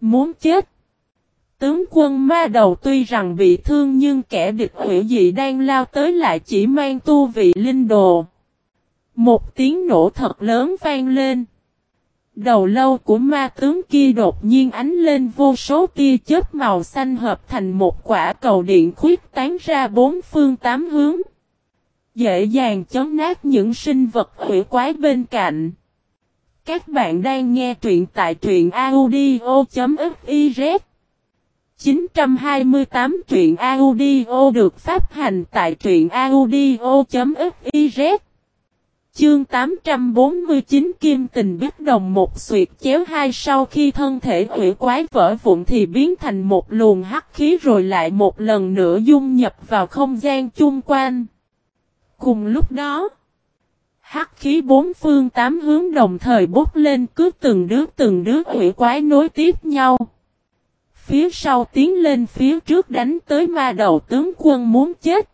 muốn chết. Tướng quân ma đầu tuy rằng bị thương nhưng kẻ địch hủy dị đang lao tới lại chỉ mang tu vị linh đồ. Một tiếng nổ thật lớn vang lên. Đầu lâu của ma tướng kia đột nhiên ánh lên vô số tia chớp màu xanh hợp thành một quả cầu điện khuyết tán ra bốn phương tám hướng. Dễ dàng chấn nát những sinh vật hủy quái bên cạnh. Các bạn đang nghe truyện tại truyện audio.fiz 928 truyện audio được phát hành tại truyện audio.fiz. Chương 849 Kim tình biết đồng một xuyệt chéo hai. Sau khi thân thể hủy quái vỡ vụn thì biến thành một luồng hắc khí rồi lại một lần nữa dung nhập vào không gian chung quanh. Cùng lúc đó, hắc khí bốn phương tám hướng đồng thời bốc lên, cứ từng đứa hủy quái nối tiếp nhau. Phía sau tiến lên phía trước đánh tới ma đầu tướng quân muốn chết.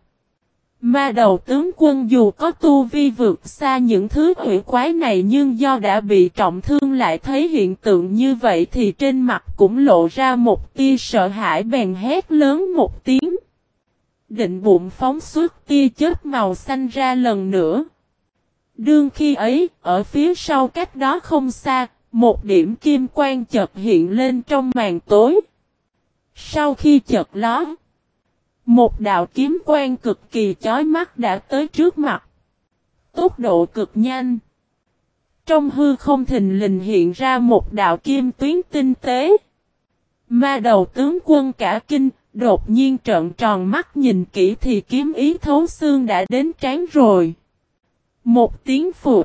Ma đầu tướng quân dù có tu vi vượt xa những thứ hủy quái này nhưng do đã bị trọng thương lại thấy hiện tượng như vậy thì trên mặt cũng lộ ra một tia sợ hãi, bèn hét lớn một tiếng. Định bụng phóng xuất tia chớp màu xanh ra lần nữa. Đương khi ấy, ở phía sau cách đó không xa, một điểm kim quang chợt hiện lên trong màn tối. Sau khi chợt lóe, một đạo kiếm quang cực kỳ chói mắt đã tới trước mặt. Tốc độ cực nhanh. Trong hư không thình lình hiện ra một đạo kim tuyến tinh tế. Ma đầu tướng quân cả kinh, đột nhiên trợn tròn mắt nhìn kỹ thì kiếm ý thấu xương đã đến trán rồi. Một tiếng phụt.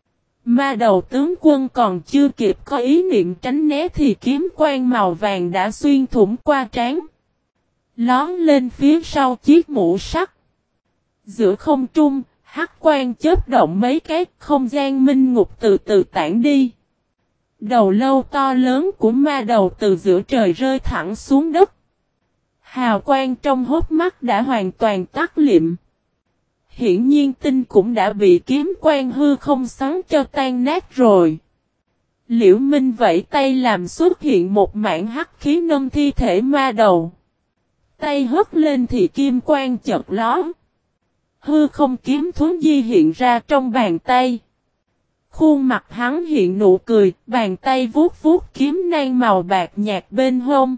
Ma đầu tướng quân còn chưa kịp có ý niệm tránh né thì kiếm quang màu vàng đã xuyên thủng qua trán. Lón lên phía sau chiếc mũ sắt. Giữa không trung, hắc quang chớp động mấy cái, không gian minh ngục từ từ tản đi. Đầu lâu to lớn của ma đầu từ giữa trời rơi thẳng xuống đất. Hào quang trong hốc mắt đã hoàn toàn tắt liệm. Hiển nhiên tinh cũng đã bị kiếm quang hư không xoắn cho tan nát rồi. Liễu Minh vẫy tay làm xuất hiện một mảng hắc khí nâng thi thể ma đầu. Tay hất lên thì kim quang chợt lóe. Hư không kiếm thuẫn di hiện ra trong bàn tay. Khuôn mặt hắn hiện nụ cười, bàn tay vuốt vuốt kiếm nang màu bạc nhạt bên hông.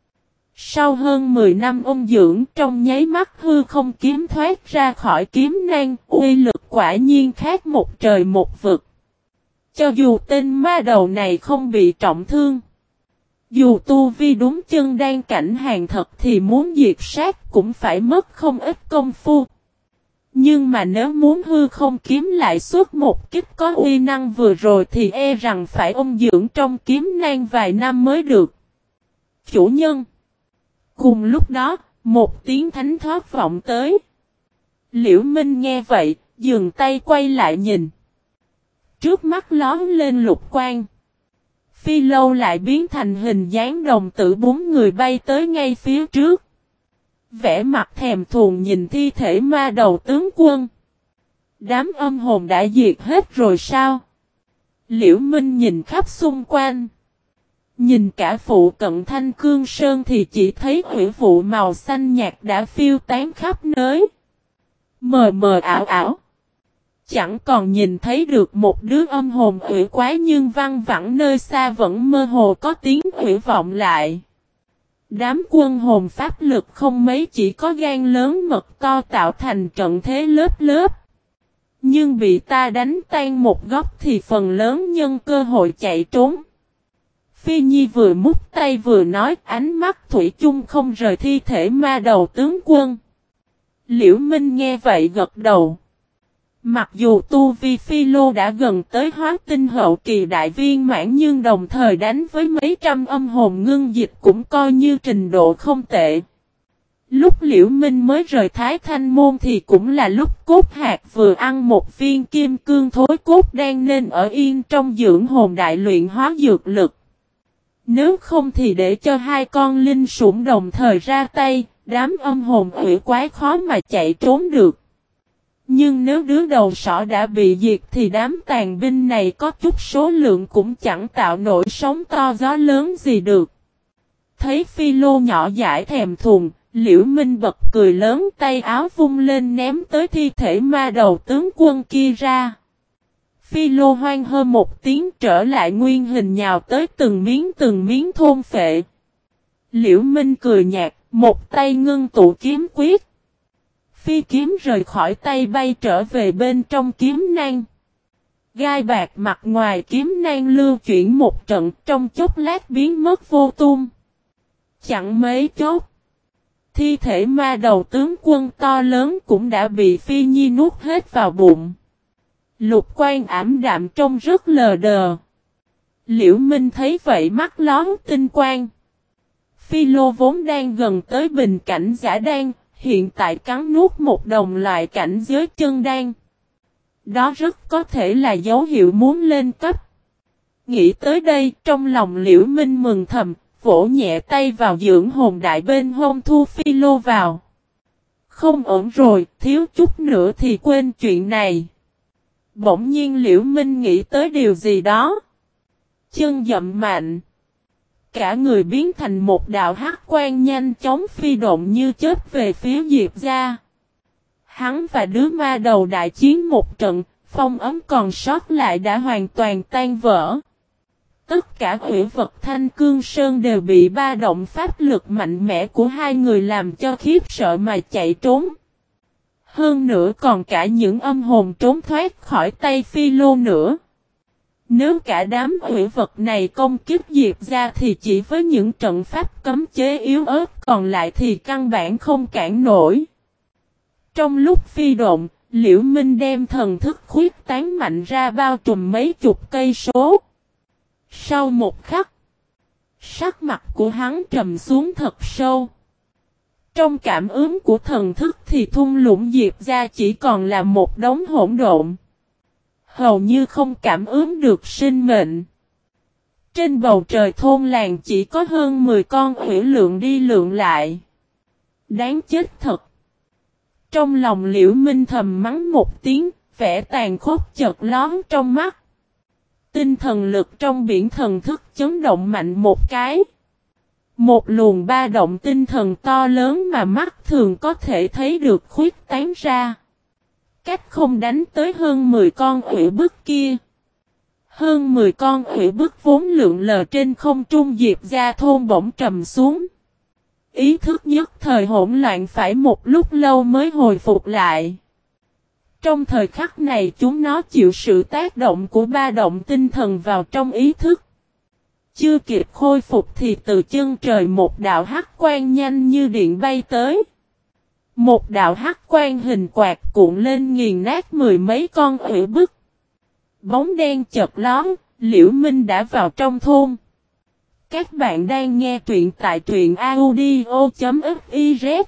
Sau hơn 10 năm ôn dưỡng, trong nháy mắt hư không kiếm thoát ra khỏi kiếm nang, uy lực quả nhiên khác một trời một vực. Cho dù tên ma đầu này không bị trọng thương, dù tu vi đúng chân đan cảnh hàng thật thì muốn diệt sát cũng phải mất không ít công phu. Nhưng mà nếu muốn hư không kiếm lại xuất một kích có uy năng vừa rồi thì e rằng phải ôn dưỡng trong kiếm nang vài năm mới được. Chủ nhân. Cùng lúc đó, một tiếng thánh thoát vọng tới. Liễu Minh nghe vậy, dừng tay quay lại nhìn. Trước mắt lóe lên lục quang. Phi lâu lại biến thành hình dáng đồng tử bốn người bay tới ngay phía trước. Vẻ mặt thèm thuồng nhìn thi thể ma đầu tướng quân. Đám âm hồn đã diệt hết rồi sao? Liễu Minh nhìn khắp xung quanh. Nhìn cả phụ cận Thanh Cương Sơn thì chỉ thấy hủy vụ màu xanh nhạt đã phiêu tán khắp nơi. Mờ mờ ảo ảo. Chẳng còn nhìn thấy được một đứa âm hồn hủy quái nhưng văng vẳng nơi xa vẫn mơ hồ có tiếng hủy vọng lại. Đám quân hồn pháp lực không mấy chỉ có gan lớn mật to tạo thành trận thế lớp lớp. Nhưng bị ta đánh tan một góc thì phần lớn nhân cơ hội chạy trốn. Phi Nhi vừa mút tay vừa nói, ánh mắt thủy chung không rời thi thể ma đầu tướng quân. Liễu Minh nghe vậy gật đầu. Mặc dù tu vi Phi Lô đã gần tới hóa tinh hậu kỳ đại viên mãn nhưng đồng thời đánh với mấy trăm âm hồn ngưng dịch cũng coi như trình độ không tệ. Lúc Liễu Minh mới rời Thái Thanh Môn thì cũng là lúc Cốt Hạc vừa ăn một viên kim cương thối cốt đang nên ở yên trong dưỡng hồn đại luyện hóa dược lực. Nếu không thì để cho hai con linh sủng đồng thời ra tay, đám âm hồn hủy quái khó mà chạy trốn được. Nhưng nếu đứa đầu sỏ đã bị diệt thì đám tàn binh này có chút số lượng cũng chẳng tạo nổi sóng to gió lớn gì được. Thấy Phi Lô nhỏ dãi thèm thuồng, Liễu Minh bật cười lớn, tay áo vung lên ném tới thi thể ma đầu tướng quân kia ra. Phi Lô hoang hơ một tiếng trở lại nguyên hình nhào tới từng miếng thôn phệ. Liễu Minh cười nhạt, một tay ngưng tụ kiếm quyết. Phi kiếm rời khỏi tay bay trở về bên trong kiếm nang. Gai bạc mặt ngoài kiếm nang lưu chuyển một trận, trong chốc lát biến mất vô tung. Chẳng mấy chốc, thi thể ma đầu tướng quân to lớn cũng đã bị Phi Nhi nuốt hết vào bụng. Lục quan ảm đạm trông rất lờ đờ. Liễu Minh thấy vậy mắt lón tinh quang. Phi Lô vốn đang gần tới bình cảnh giả đan, hiện tại cắn nuốt một đồng loại cảnh giới chân đan. Đó rất có thể là dấu hiệu muốn lên cấp. Nghĩ tới đây, trong lòng Liễu Minh mừng thầm, vỗ nhẹ tay vào dưỡng hồn đại bên hông thu Phi Lô vào. Không ổn rồi, thiếu chút nữa thì quên chuyện này. Bỗng nhiên Liễu Minh nghĩ tới điều gì đó. Chân dậm mạnh. Cả người biến thành một đạo hắc quang nhanh chóng phi độn như chớp về phía Diệp gia. Hắn và đứa ma đầu đại chiến một trận, phong ấm còn sót lại đã hoàn toàn tan vỡ. Tất cả hủy vật Thanh Cương Sơn đều bị ba động pháp lực mạnh mẽ của hai người làm cho khiếp sợ mà chạy trốn. Hơn nữa còn cả những âm hồn trốn thoát khỏi tay Phi Lô nữa. Nếu cả đám hủy vật này công kích Diệp gia thì chỉ với những trận pháp cấm chế yếu ớt còn lại thì căn bản không cản nổi. Trong lúc phi độn, Liễu Minh đem thần thức khuyết tán mạnh ra bao trùm mấy chục cây số. Sau một khắc, sắc mặt của hắn trầm xuống thật sâu. Trong cảm ứng của thần thức thì thung lũng Diệp gia chỉ còn là một đống hỗn độn. Hầu như không cảm ứng được sinh mệnh. Trên bầu trời thôn làng chỉ có hơn 10 con hủy lượn đi lượn lại. Đáng chết thật. Trong lòng Liễu Minh thầm mắng một tiếng, vẻ tàn khốc chợt lóe trong mắt. Tinh thần lực trong biển thần thức chấn động mạnh một cái. Một luồng ba động tinh thần to lớn mà mắt thường có thể thấy được khuyết tán ra. Cách không đánh tới hơn 10 con hủy bức kia. Hơn 10 con hủy bức vốn lượn lờ trên không trung Diệp gia thôn bỗng trầm xuống. Ý thức nhất thời hỗn loạn phải một lúc lâu mới hồi phục lại. Trong thời khắc này chúng nó chịu sự tác động của ba động tinh thần vào trong ý thức. Chưa kịp khôi phục thì từ chân trời một đạo hắc quang nhanh như điện bay tới. Một đạo hắc quang hình quạt cuộn lên nghiền nát mười mấy con hủy bức. Bóng đen chợt lóe, Liễu Minh đã vào trong thôn. Các bạn đang nghe truyện tại truyện audio.fiz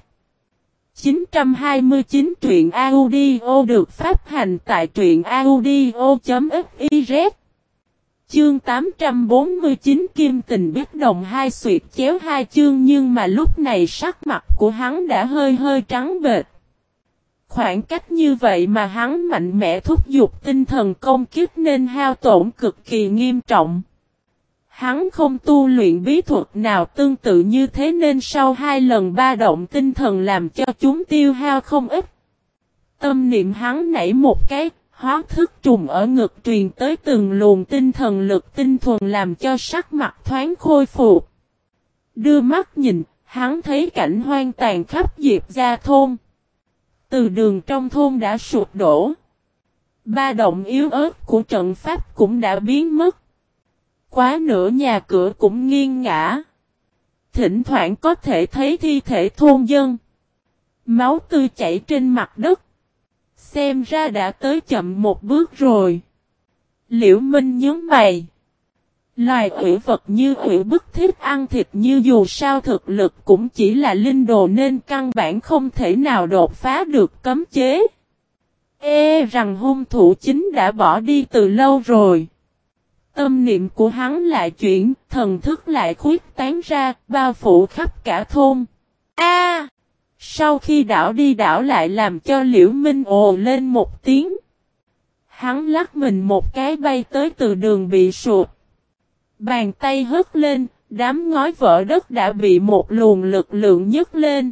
929 truyện audio được phát hành tại truyện audio.fiz. Chương 849 Kim Tình Biết Đồng hai xuyệt chéo hai chương, nhưng mà lúc này sắc mặt của hắn đã hơi trắng bệch. Khoảng cách như vậy mà hắn mạnh mẽ thúc giục tinh thần công kích nên hao tổn cực kỳ nghiêm trọng. Hắn không tu luyện bí thuật nào tương tự như thế nên sau 2 lần ba động tinh thần làm cho chúng tiêu hao không ít. Tâm niệm hắn nảy một cái, hóa thức trùng ở ngực truyền tới từng luồng tinh thần lực tinh thuần làm cho sắc mặt thoáng khôi phục. Đưa mắt nhìn, hắn thấy cảnh hoang tàn khắp Diệp gia thôn. Từ đường trong thôn đã sụp đổ. Ba động yếu ớt của trận pháp cũng đã biến mất. Quá nửa nhà cửa cũng nghiêng ngã. Thỉnh thoảng có thể thấy thi thể thôn dân. Máu tươi chảy trên mặt đất. Xem ra đã tới chậm một bước rồi. Liễu Minh nhớ mày. Loài hủy vật như hủy bức thích ăn thịt, như dù sao thực lực cũng chỉ là linh đồ nên căn bản không thể nào đột phá được cấm chế. Rằng hung thủ chính đã bỏ đi từ lâu rồi. Tâm niệm của hắn lại chuyển, thần thức lại khuyết tán ra, bao phủ khắp cả thôn. Sau khi đảo đi đảo lại làm cho Liễu Minh ồ lên một tiếng. Hắn lắc mình một cái bay tới từ đường bị sụp. Bàn tay hất lên, Đám ngói vỡ đất đã bị một luồng lực lượng nhấc lên.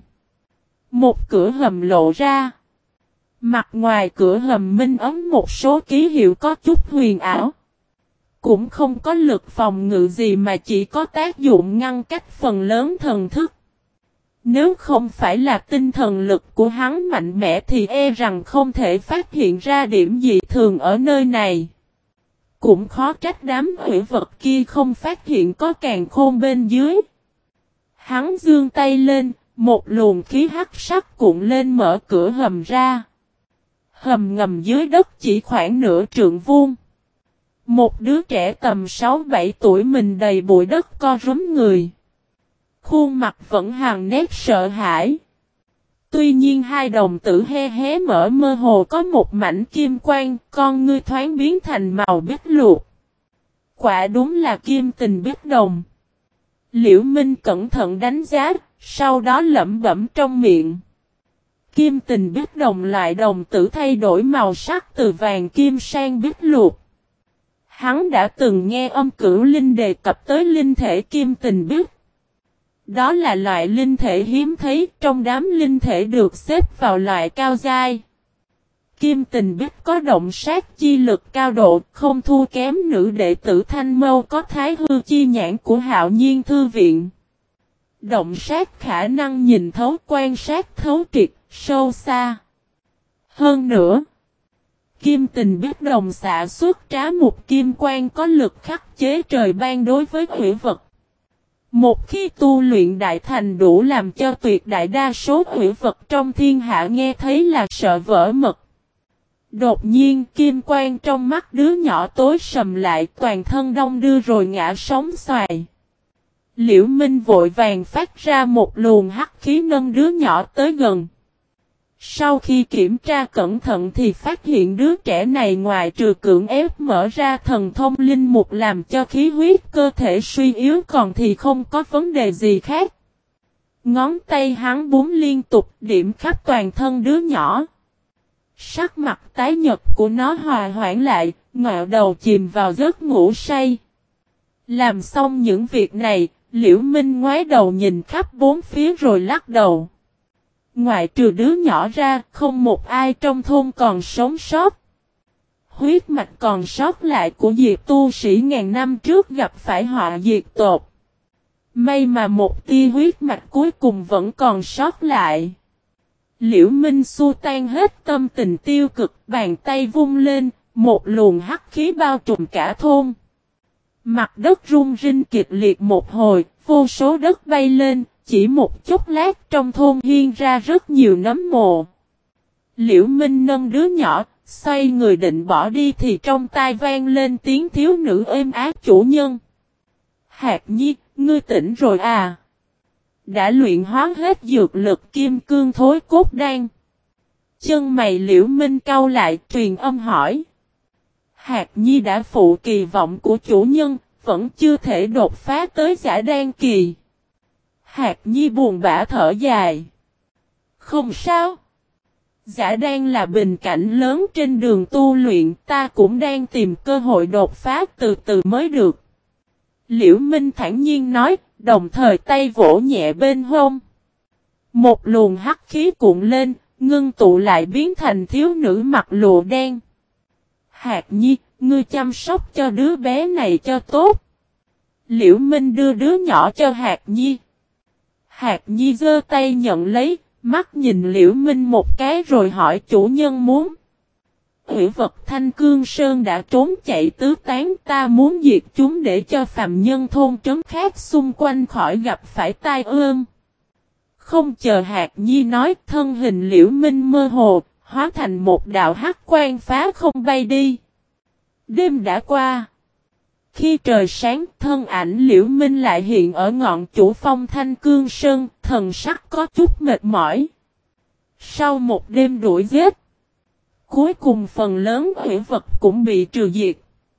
Một cửa hầm lộ ra. Mặt ngoài cửa hầm minh ấn một số ký hiệu có chút huyền ảo. Cũng không có lực phòng ngự gì mà chỉ có tác dụng ngăn cách phần lớn thần thức. Nếu không phải là tinh thần lực của hắn mạnh mẽ thì e rằng không thể phát hiện ra điểm dị thường ở nơi này. Cũng khó trách đám hủy vật kia không phát hiện có càn khôn bên dưới. Hắn giương tay lên, một luồng khí hắc sắc cuộn lên mở cửa hầm ra. Hầm ngầm dưới đất chỉ khoảng nửa trượng vuông. Một đứa trẻ tầm 6-7 tuổi mình đầy bụi đất co rúm người. Khuôn mặt vẫn hằn nét sợ hãi. Tuy nhiên hai đồng tử hé hé mở mơ hồ có một mảnh kim quang, con ngươi thoáng biến thành màu bích luộc. Quả đúng là kim tình bích đồng. Liễu Minh cẩn thận đánh giá, sau đó lẩm bẩm trong miệng. Kim tình bích đồng loại đồng tử thay đổi màu sắc từ vàng kim sang bích luộc. Hắn đã từng nghe âm cửu linh đề cập tới linh thể kim tình bích. Đó là loại linh thể hiếm thấy trong đám linh thể được xếp vào loại cao giai. Kim tình bích có động sát chi lực cao độ, không thua kém nữ đệ tử Thanh Mâu có thái hư chi nhãn của Hạo Nhiên Thư Viện. Động sát khả năng nhìn thấu quan sát thấu triệt, sâu xa. Hơn nữa, kim tình bích đồng xạ xuất trá một kim quang có lực khắc chế trời ban đối với hủy vật. Một khi tu luyện đại thành đủ làm cho tuyệt đại đa số hủy vật trong thiên hạ nghe thấy là sợ vỡ mật. Đột nhiên kim quang trong mắt đứa nhỏ tối sầm lại, toàn thân đông đưa rồi ngã sóng xoài. Liễu Minh vội vàng phát ra một luồng hắc khí nâng đứa nhỏ tới gần. Sau khi kiểm tra cẩn thận thì phát hiện đứa trẻ này ngoài trừ cưỡng ép mở ra thần thông linh mục làm cho khí huyết cơ thể suy yếu còn thì không có vấn đề gì khác. Ngón tay hắn búng liên tục điểm khắp toàn thân đứa nhỏ. Sắc mặt tái nhật của nó hòa hoãn lại, ngạo đầu chìm vào giấc ngủ say. Làm xong những việc này, Liễu Minh ngoái đầu nhìn khắp bốn phía rồi lắc đầu. Ngoại trừ đứa nhỏ ra, không một ai trong thôn còn sống sót. Huyết mạch còn sót lại của diệt tu sĩ ngàn năm trước gặp phải họa diệt tột. May mà một tia huyết mạch cuối cùng vẫn còn sót lại. Liễu Minh xua tan hết tâm tình tiêu cực, bàn tay vung lên, một luồng hắc khí bao trùm cả thôn. Mặt đất rung rinh kịch liệt một hồi, vô số đất bay lên, chỉ một chốc lát trong thôn hiên ra rất nhiều nấm mồ. Liễu Minh nâng đứa nhỏ, xoay người định bỏ đi thì trong tai vang lên tiếng thiếu nữ êm ái chủ nhân. Hạt Nhi, ngươi tỉnh rồi à? Đã luyện hóa hết dược lực kim cương thối cốt đan. Chân mày Liễu Minh cau lại truyền âm hỏi. Hạt Nhi đã phụ kỳ vọng của chủ nhân, vẫn chưa thể đột phá tới giả đan kỳ. Hạt Nhi buồn bã thở dài. Không sao. Giả đan là bình cảnh lớn trên đường tu luyện, ta cũng đang tìm cơ hội đột phá từ từ mới được. Liễu Minh thản nhiên nói, đồng thời tay vỗ nhẹ bên hông. Một luồng hắc khí cuộn lên, ngưng tụ lại biến thành thiếu nữ mặc lụa đen. Hạt Nhi, ngươi chăm sóc cho đứa bé này cho tốt. Liễu Minh đưa đứa nhỏ cho Hạt Nhi. Hạt Nhi giơ tay nhận lấy, mắt nhìn Liễu Minh một cái rồi hỏi chủ nhân muốn. Hủy vật Thanh Cương Sơn đã trốn chạy tứ tán, ta muốn diệt chúng để cho phàm nhân thôn trấn khác xung quanh khỏi gặp phải tai ương. Không chờ Hạt Nhi nói, thân hình Liễu Minh mơ hồ, hóa thành một đạo hắc quang phá không bay đi. Đêm đã qua. Khi trời sáng, thân ảnh Liễu Minh lại hiện ở ngọn chủ phong Thanh Cương Sơn, thần sắc có chút mệt mỏi. Sau một đêm đuổi giết, cuối cùng phần lớn hủy vật cũng bị trừ diệt.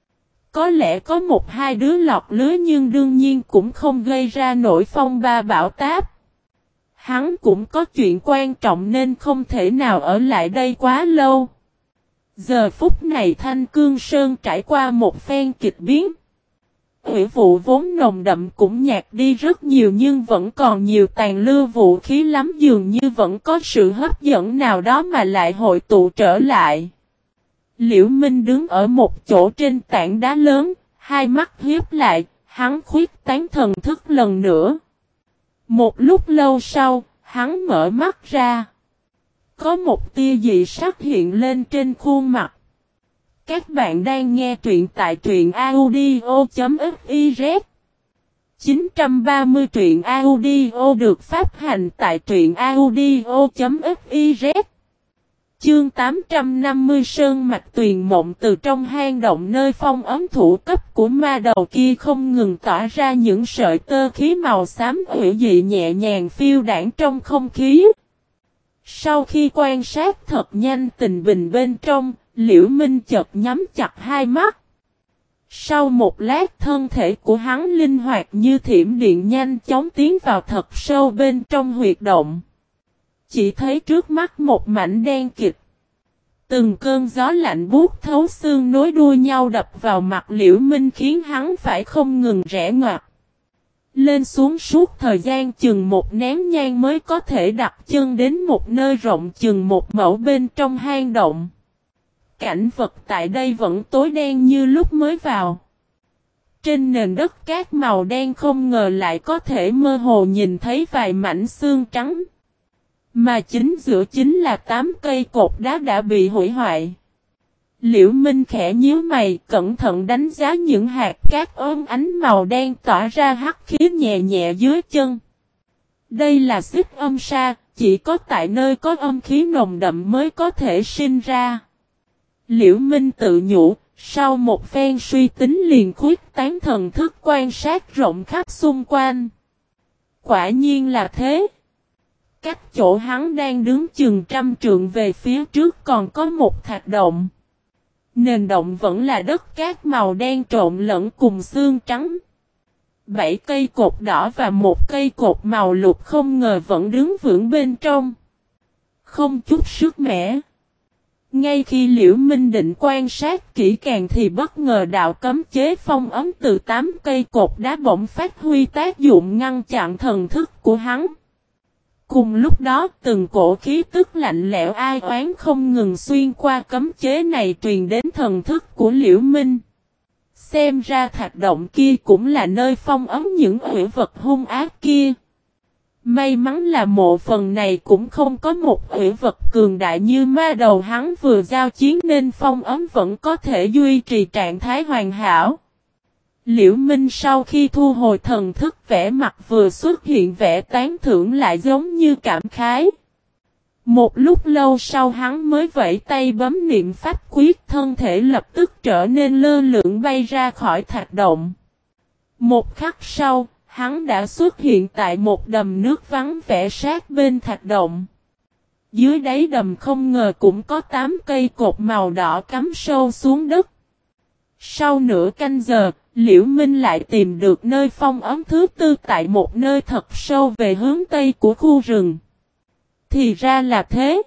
Có lẽ có một hai đứa lọt lưới nhưng đương nhiên cũng không gây ra nổi phong ba bão táp. Hắn cũng có chuyện quan trọng nên không thể nào ở lại đây quá lâu. Giờ phút này Thanh Cương Sơn trải qua một phen kịch biến. Hủy vụ vốn nồng đậm cũng nhạt đi rất nhiều nhưng vẫn còn nhiều tàn lưu vũ khí lắm, dường như vẫn có sự hấp dẫn nào đó mà lại hội tụ trở lại. Liễu Minh đứng ở một chỗ trên tảng đá lớn, hai mắt hiếp lại, hắn khuyết tán thần thức lần nữa. Một lúc lâu sau, hắn mở mắt ra. Có một tia dị sắc hiện lên trên khuôn mặt. Các bạn đang nghe truyện tại truyện audio.fiz 930 truyện audio được phát hành tại truyện audio.fiz. Chương 850 Sơn mạch tuyền mộng. Từ trong hang động nơi phong ấm thủ cấp của ma đầu kia không ngừng tỏa ra những sợi tơ khí màu xám hữu dị nhẹ nhàng phiêu đãng trong không khí. Sau khi quan sát thật nhanh tình hình bên trong, Liễu Minh chợt nhắm chặt hai mắt. Sau một lát thân thể của hắn linh hoạt như thiểm điện nhanh chóng tiến vào thật sâu bên trong huyệt động. Chỉ thấy trước mắt một mảnh đen kịt. Từng cơn gió lạnh buốt thấu xương nối đuôi nhau đập vào mặt Liễu Minh khiến hắn phải không ngừng rẽ ngoặt. Lên xuống suốt thời gian chừng một nén nhang mới có thể đặt chân đến một nơi rộng chừng một mẫu bên trong hang động. Cảnh vật tại đây vẫn tối đen như lúc mới vào. Trên nền đất cát màu đen không ngờ lại có thể mơ hồ nhìn thấy vài mảnh xương trắng. Mà chính giữa chính là 8 cây cột đá đã bị hủy hoại. Liễu Minh khẽ nhíu mày, cẩn thận đánh giá những hạt cát ốm ánh màu đen tỏa ra hắc khí nhẹ nhẹ dưới chân. Đây là xích âm sa, chỉ có tại nơi có âm khí nồng đậm mới có thể sinh ra. Liễu Minh tự nhủ, sau một phen suy tính liền khuyết tán thần thức quan sát rộng khắp xung quanh. Quả nhiên là thế. Cách chỗ hắn đang đứng chừng 100 trượng về phía trước còn có một thạch động. Nền động vẫn là đất cát màu đen trộn lẫn cùng xương trắng. 7 cây cột đỏ và một cây cột màu lục không ngờ vẫn đứng vững bên trong. Không chút sức mẻ. Ngay khi Liễu Minh định quan sát kỹ càng thì bất ngờ đạo cấm chế phong ấm từ 8 cây cột đá bỗng phát huy tác dụng ngăn chặn thần thức của hắn. Cùng lúc đó từng cổ khí tức lạnh lẽo ai oán không ngừng xuyên qua cấm chế này truyền đến thần thức của Liễu Minh. Xem ra thạch động kia cũng là nơi phong ấm những hủy vật hung ác kia. May mắn là mộ phần này cũng không có một hủy vật cường đại như ma đầu hắn vừa giao chiến nên phong ấm vẫn có thể duy trì trạng thái hoàn hảo. Liễu Minh sau khi thu hồi thần thức vẻ mặt vừa xuất hiện vẻ tán thưởng lại giống như cảm khái. Một lúc lâu sau hắn mới vẫy tay bấm niệm pháp quyết, thân thể lập tức trở nên lơ lửng bay ra khỏi thạch động. Một khắc sau, hắn đã xuất hiện tại một đầm nước vắng vẻ sát bên thạch động. Dưới đáy đầm không ngờ cũng có 8 cây cột màu đỏ cắm sâu xuống đất. Sau nửa canh giờ, Liễu Minh lại tìm được nơi phong ấm thứ tư tại một nơi thật sâu về hướng tây của khu rừng. Thì ra là thế.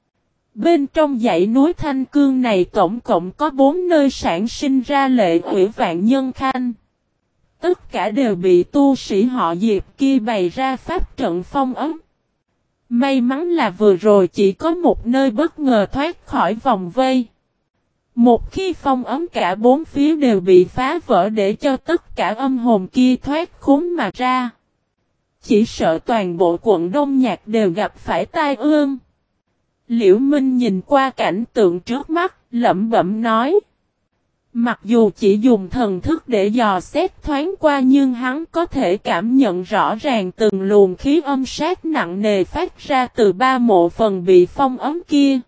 Bên trong dãy núi Thanh Cương này tổng cộng có 4 nơi sản sinh ra lệ hủy vạn nhân khanh. Tất cả đều bị tu sĩ họ Diệp kia bày ra pháp trận phong ấm. May mắn là vừa rồi chỉ có một nơi bất ngờ thoát khỏi vòng vây. Một khi phong ấm cả 4 phía đều bị phá vỡ để cho tất cả âm hồn kia thoát khốn mà ra. Chỉ sợ toàn bộ quận Đông Nhạc đều gặp phải tai ương. Liễu Minh nhìn qua cảnh tượng trước mắt, lẩm bẩm nói. Mặc dù chỉ dùng thần thức để dò xét thoáng qua nhưng hắn có thể cảm nhận rõ ràng từng luồng khí âm sát nặng nề phát ra từ 3 mộ phần bị phong ấm kia.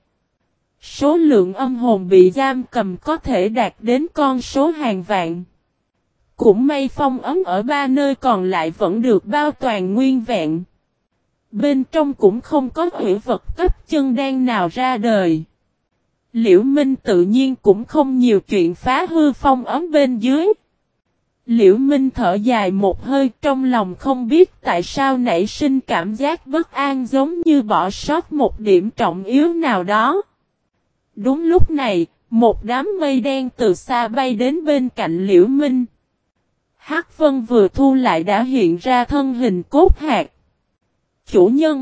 Số lượng âm hồn bị giam cầm có thể đạt đến con số hàng vạn. Cũng may phong ấm ở 3 nơi còn lại vẫn được bao toàn nguyên vẹn. Bên trong cũng không có hủy vật cấp chân đan nào ra đời. Liễu Minh tự nhiên cũng không nhiều chuyện phá hư phong ấm bên dưới. Liễu Minh thở dài một hơi, trong lòng không biết tại sao nảy sinh cảm giác bất an giống như bỏ sót một điểm trọng yếu nào đó. Đúng lúc này, một đám mây đen từ xa bay đến bên cạnh Liễu Minh. Hắc Vân vừa thu lại đã hiện ra thân hình Cốt Hạc. Chủ nhân.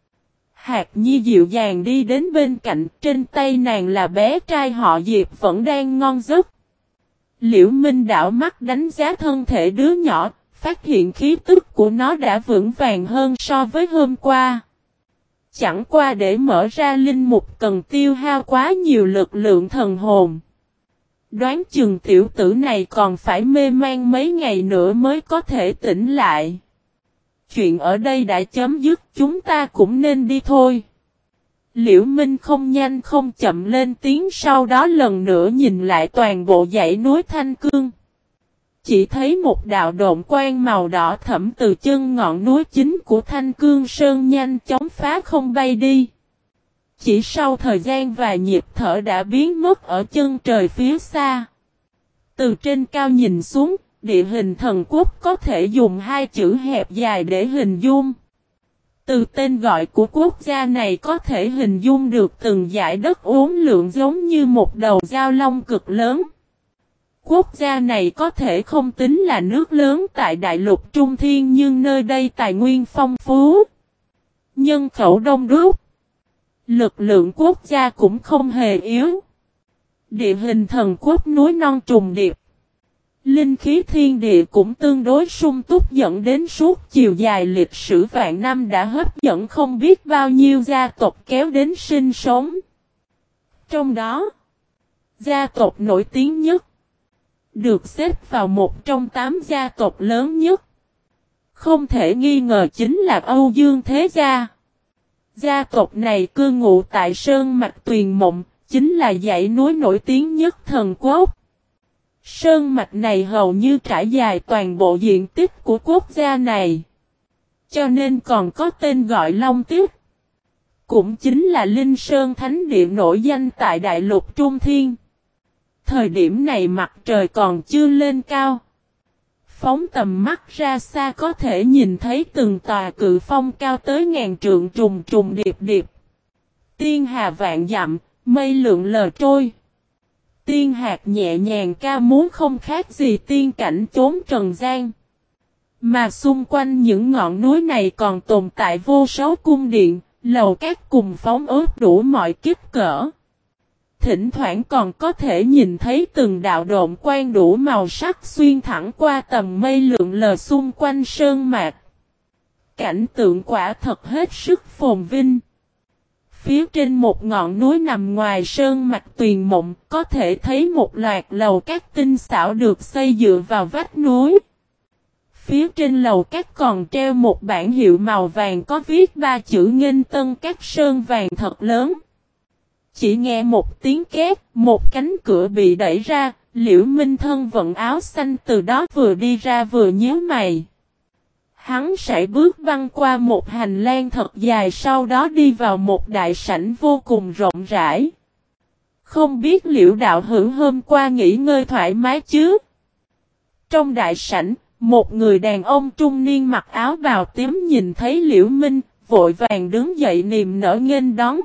Hạc Nhi dịu dàng đi đến bên cạnh, trên tay nàng là bé trai họ Diệp vẫn đang ngon giấc. Liễu Minh đảo mắt đánh giá thân thể đứa nhỏ, phát hiện khí tức của nó đã vững vàng hơn so với hôm qua. Chẳng qua để mở ra linh mục cần tiêu hao quá nhiều lực lượng thần hồn. Đoán chừng tiểu tử này còn phải mê man mấy ngày nữa mới có thể tỉnh lại. Chuyện ở đây đã chấm dứt, chúng ta cũng nên đi thôi. Liễu Minh không nhanh không chậm lên tiếng, sau đó lần nữa nhìn lại toàn bộ dãy núi Thanh Cương. Chỉ thấy một đạo độn quang màu đỏ thẫm từ chân ngọn núi chính của Thanh Cương Sơn nhanh chóng phá không bay đi. Chỉ sau thời gian vài nhịp thở đã biến mất ở chân trời phía xa. Từ trên cao nhìn xuống, địa hình thần quốc có thể dùng hai chữ hẹp dài để hình dung. Từ tên gọi của quốc gia này có thể hình dung được từng dải đất uốn lượn giống như một đầu giao long cực lớn. Quốc gia này có thể không tính là nước lớn tại đại lục Trung Thiên, nhưng nơi đây tài nguyên phong phú, nhân khẩu đông đúc, lực lượng quốc gia cũng không hề yếu. Địa hình thần quốc núi non trùng điệp, linh khí thiên địa cũng tương đối sung túc, dẫn đến suốt chiều dài lịch sử vạn năm đã hấp dẫn không biết bao nhiêu gia tộc kéo đến sinh sống. Trong đó, gia tộc nổi tiếng nhất, được xếp vào một trong 8 gia tộc lớn nhất, không thể nghi ngờ chính là Âu Dương Thế Gia. Gia tộc này cư ngụ tại Sơn Mạch Tuyền Mộng, chính là dãy núi nổi tiếng nhất thần quốc. Sơn mạch này hầu như trải dài toàn bộ diện tích của quốc gia này, cho nên còn có tên gọi Long Tích. Cũng chính là Linh Sơn Thánh Địa nổi danh tại Đại lục Trung Thiên. Thời điểm này mặt trời còn chưa lên cao. Phóng tầm mắt ra xa có thể nhìn thấy từng tòa cự phong cao tới ngàn trượng trùng trùng điệp điệp. Tiên hà vạn dặm, mây lượn lờ trôi. Tiên hạt nhẹ nhàng ca múa không khác gì tiên cảnh chốn trần gian. Mà xung quanh những ngọn núi này còn tồn tại vô số cung điện, lầu các cùng phóng ướp đủ mọi kích cỡ. Thỉnh thoảng còn có thể nhìn thấy từng đạo độn quang đủ màu sắc xuyên thẳng qua tầm mây lượn lờ xung quanh sơn mạc. Cảnh tượng quả thật hết sức phồn vinh. Phía trên một ngọn núi nằm ngoài sơn mạch Tuyền Mộng, có thể thấy một loạt lầu các tinh xảo được xây dựa vào vách núi. Phía trên lầu các còn treo một bảng hiệu màu vàng có viết 3 chữ Nghênh Tân Các Sơn vàng thật lớn. Chỉ nghe một tiếng két, một cánh cửa bị đẩy ra, Liễu Minh thân vận áo xanh từ đó vừa đi ra vừa nhíu mày. Hắn sải bước băng qua một hành lang thật dài, sau đó đi vào một đại sảnh vô cùng rộng rãi. Không biết Liễu đạo hữu hôm qua nghỉ ngơi thoải mái chứ? Trong đại sảnh, một người đàn ông trung niên mặc áo bào tím nhìn thấy Liễu Minh, vội vàng đứng dậy niềm nở nghênh đón.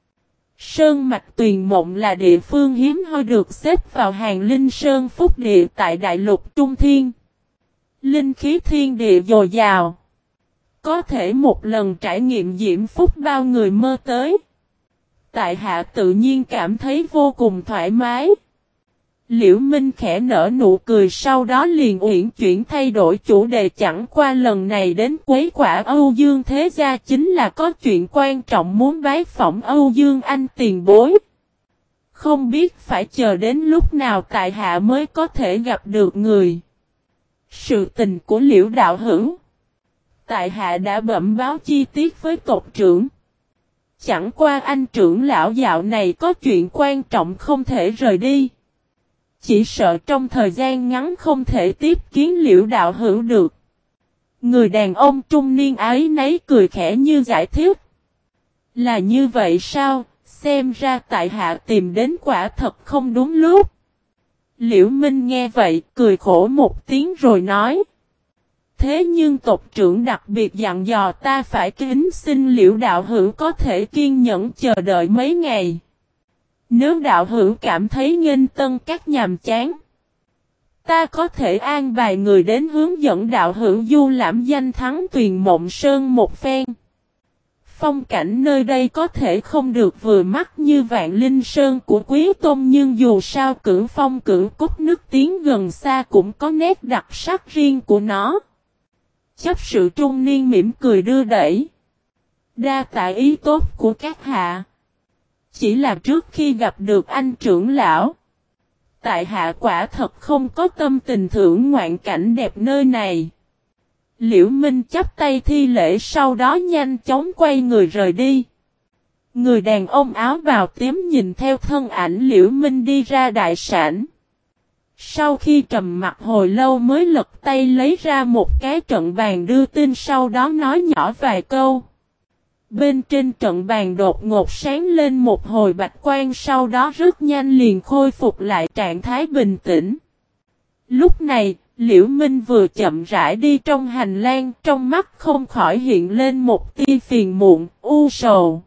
Sơn mạch Tuyền Mộng là địa phương hiếm hoi được xếp vào hàng linh sơn phúc địa tại đại lục Trung Thiên. Linh khí thiên địa dồi dào, có thể một lần trải nghiệm diễm phúc bao người mơ tới. Tại hạ tự nhiên cảm thấy vô cùng thoải mái. Liễu Minh khẽ nở nụ cười, sau đó liền uyển chuyển thay đổi chủ đề, chẳng qua lần này đến quấy quả Âu Dương Thế Gia chính là có chuyện quan trọng muốn bái phỏng Âu Dương anh tiền bối. Không biết phải chờ đến lúc nào tại hạ mới có thể gặp được người. Sự tình của Liễu đạo hữu, tại hạ đã bẩm báo chi tiết với tộc trưởng. Chẳng qua anh trưởng lão dạo này có chuyện quan trọng không thể rời đi. Chỉ sợ trong thời gian ngắn không thể tiếp kiến Liễu đạo hữu được. Người đàn ông trung niên ấy nấy cười khẽ như giải thích. Là như vậy sao, xem ra tại hạ tìm đến quả thật không đúng lúc. Liễu Minh nghe vậy, cười khổ một tiếng rồi nói. Thế nhưng tộc trưởng đặc biệt dặn dò ta phải kính xin Liễu đạo hữu có thể kiên nhẫn chờ đợi mấy ngày. Nếu đạo hữu cảm thấy Nghênh Tân Các nhàm chán, Ta có thể an bài người đến hướng dẫn đạo hữu du lãm danh thắng Tuyền Mộng Sơn một phen. Phong cảnh nơi đây có thể không được vừa mắt như Vạn Linh Sơn của Quý Tôn, nhưng dù sao Cửu Phong Cửu Cúc nước tiếng gần xa cũng có nét đặc sắc riêng của nó. Chấp sự trung niên mỉm cười đưa đẩy. Đa tạ ý tốt của các hạ. Chỉ là trước khi gặp được anh trưởng lão, tại hạ quả thật không có tâm tình thưởng ngoạn cảnh đẹp nơi này. Liễu Minh chắp tay thi lễ, sau đó nhanh chóng quay người rời đi. Người đàn ông áo bào tím nhìn theo thân ảnh Liễu Minh đi ra đại sảnh. Sau khi trầm mặt hồi lâu mới lật tay lấy ra một cái trận bàn đưa tin, sau đó nói nhỏ vài câu. Bên trên trận bàn đột ngột sáng lên một hồi bạch quang, sau đó rất nhanh liền khôi phục lại trạng thái bình tĩnh. Lúc này, Liễu Minh vừa chậm rãi đi trong hành lang, trong mắt không khỏi hiện lên một tia phiền muộn, u sầu.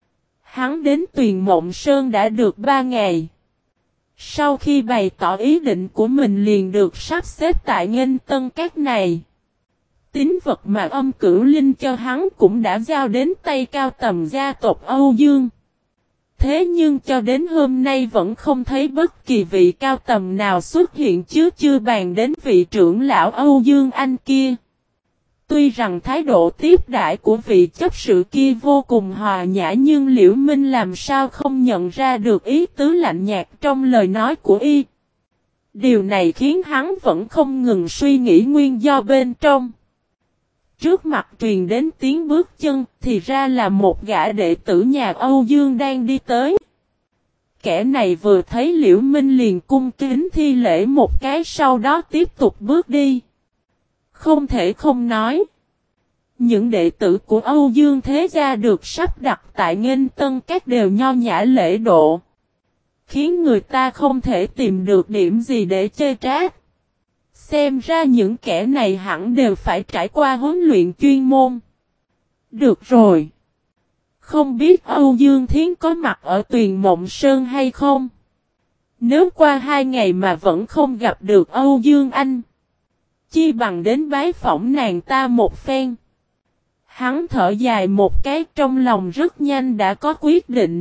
Hắn đến Tuyền Mộng Sơn đã được 3 ngày. Sau khi bày tỏ ý định của mình liền được sắp xếp tại Nghênh Tân Các này. Tín vật mà Âm Cửu Linh cho hắn cũng đã giao đến tay cao tầm gia tộc Âu Dương. Thế nhưng cho đến hôm nay vẫn không thấy bất kỳ vị cao tầm nào xuất hiện, chứ chưa bàn đến vị trưởng lão Âu Dương Anh kia. Tuy rằng thái độ tiếp đãi của vị chấp sự kia vô cùng hòa nhã, nhưng Liễu Minh làm sao không nhận ra được ý tứ lạnh nhạt trong lời nói của y. Điều này khiến hắn vẫn không ngừng suy nghĩ nguyên do bên trong. Trước mặt truyền đến tiếng bước chân, thì ra là một gã đệ tử nhà Âu Dương đang đi tới. Kẻ này vừa thấy Liễu Minh liền cung kính thi lễ một cái, sau đó tiếp tục bước đi. Không thể không nói, những đệ tử của Âu Dương thế gia được sắp đặt tại Nghênh Tân Các đều nho nhã lễ độ, khiến người ta không thể tìm được điểm gì để chê trách. Xem ra những kẻ này hẳn đều phải trải qua huấn luyện chuyên môn. Được rồi. Không biết Âu Dương Thiến có mặt ở Tuyền Mộng Sơn hay không? Nếu qua 2 ngày mà vẫn không gặp được Âu Dương Anh, chi bằng đến bái phỏng nàng ta một phen. Hắn thở dài một cái, trong lòng rất nhanh đã có quyết định.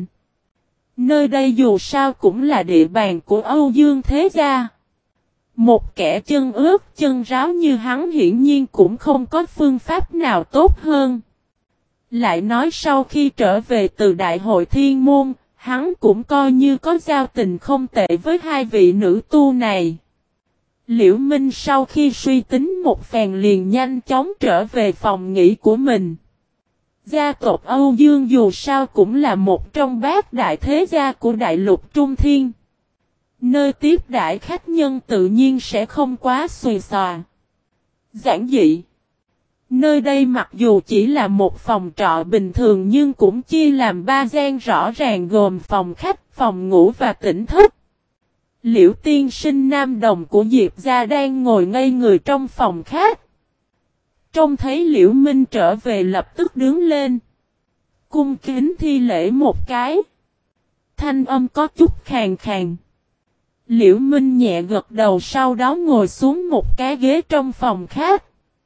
Nơi đây dù sao cũng là địa bàn của Âu Dương thế gia. Một kẻ chân ướt chân ráo như hắn hiển nhiên cũng không có phương pháp nào tốt hơn. Lại nói sau khi trở về từ Đại hội Thiên Môn, hắn cũng coi như có giao tình không tệ với hai vị nữ tu này. Liễu Minh sau khi suy tính một phen liền nhanh chóng trở về phòng nghỉ của mình. Gia tộc Âu Dương dù sao cũng là một trong bát đại thế gia của đại lục Trung Thiên. Nơi tiếp đãi khách nhân tự nhiên sẽ không quá xuề xòa, giản dị. Nơi đây mặc dù chỉ là một phòng trọ bình thường nhưng cũng chia làm 3 gian rõ ràng, gồm phòng khách, phòng ngủ và tĩnh thất. Liễu tiên sinh nam đồng của Diệp gia đang ngồi ngây người trong phòng khách. Trông thấy Liễu Minh trở về lập tức đứng lên, cung kính thi lễ một cái. Thanh âm có chút khàn khàn. Liễu Minh nhẹ gật đầu, sau đó ngồi xuống một cái ghế trong phòng khách.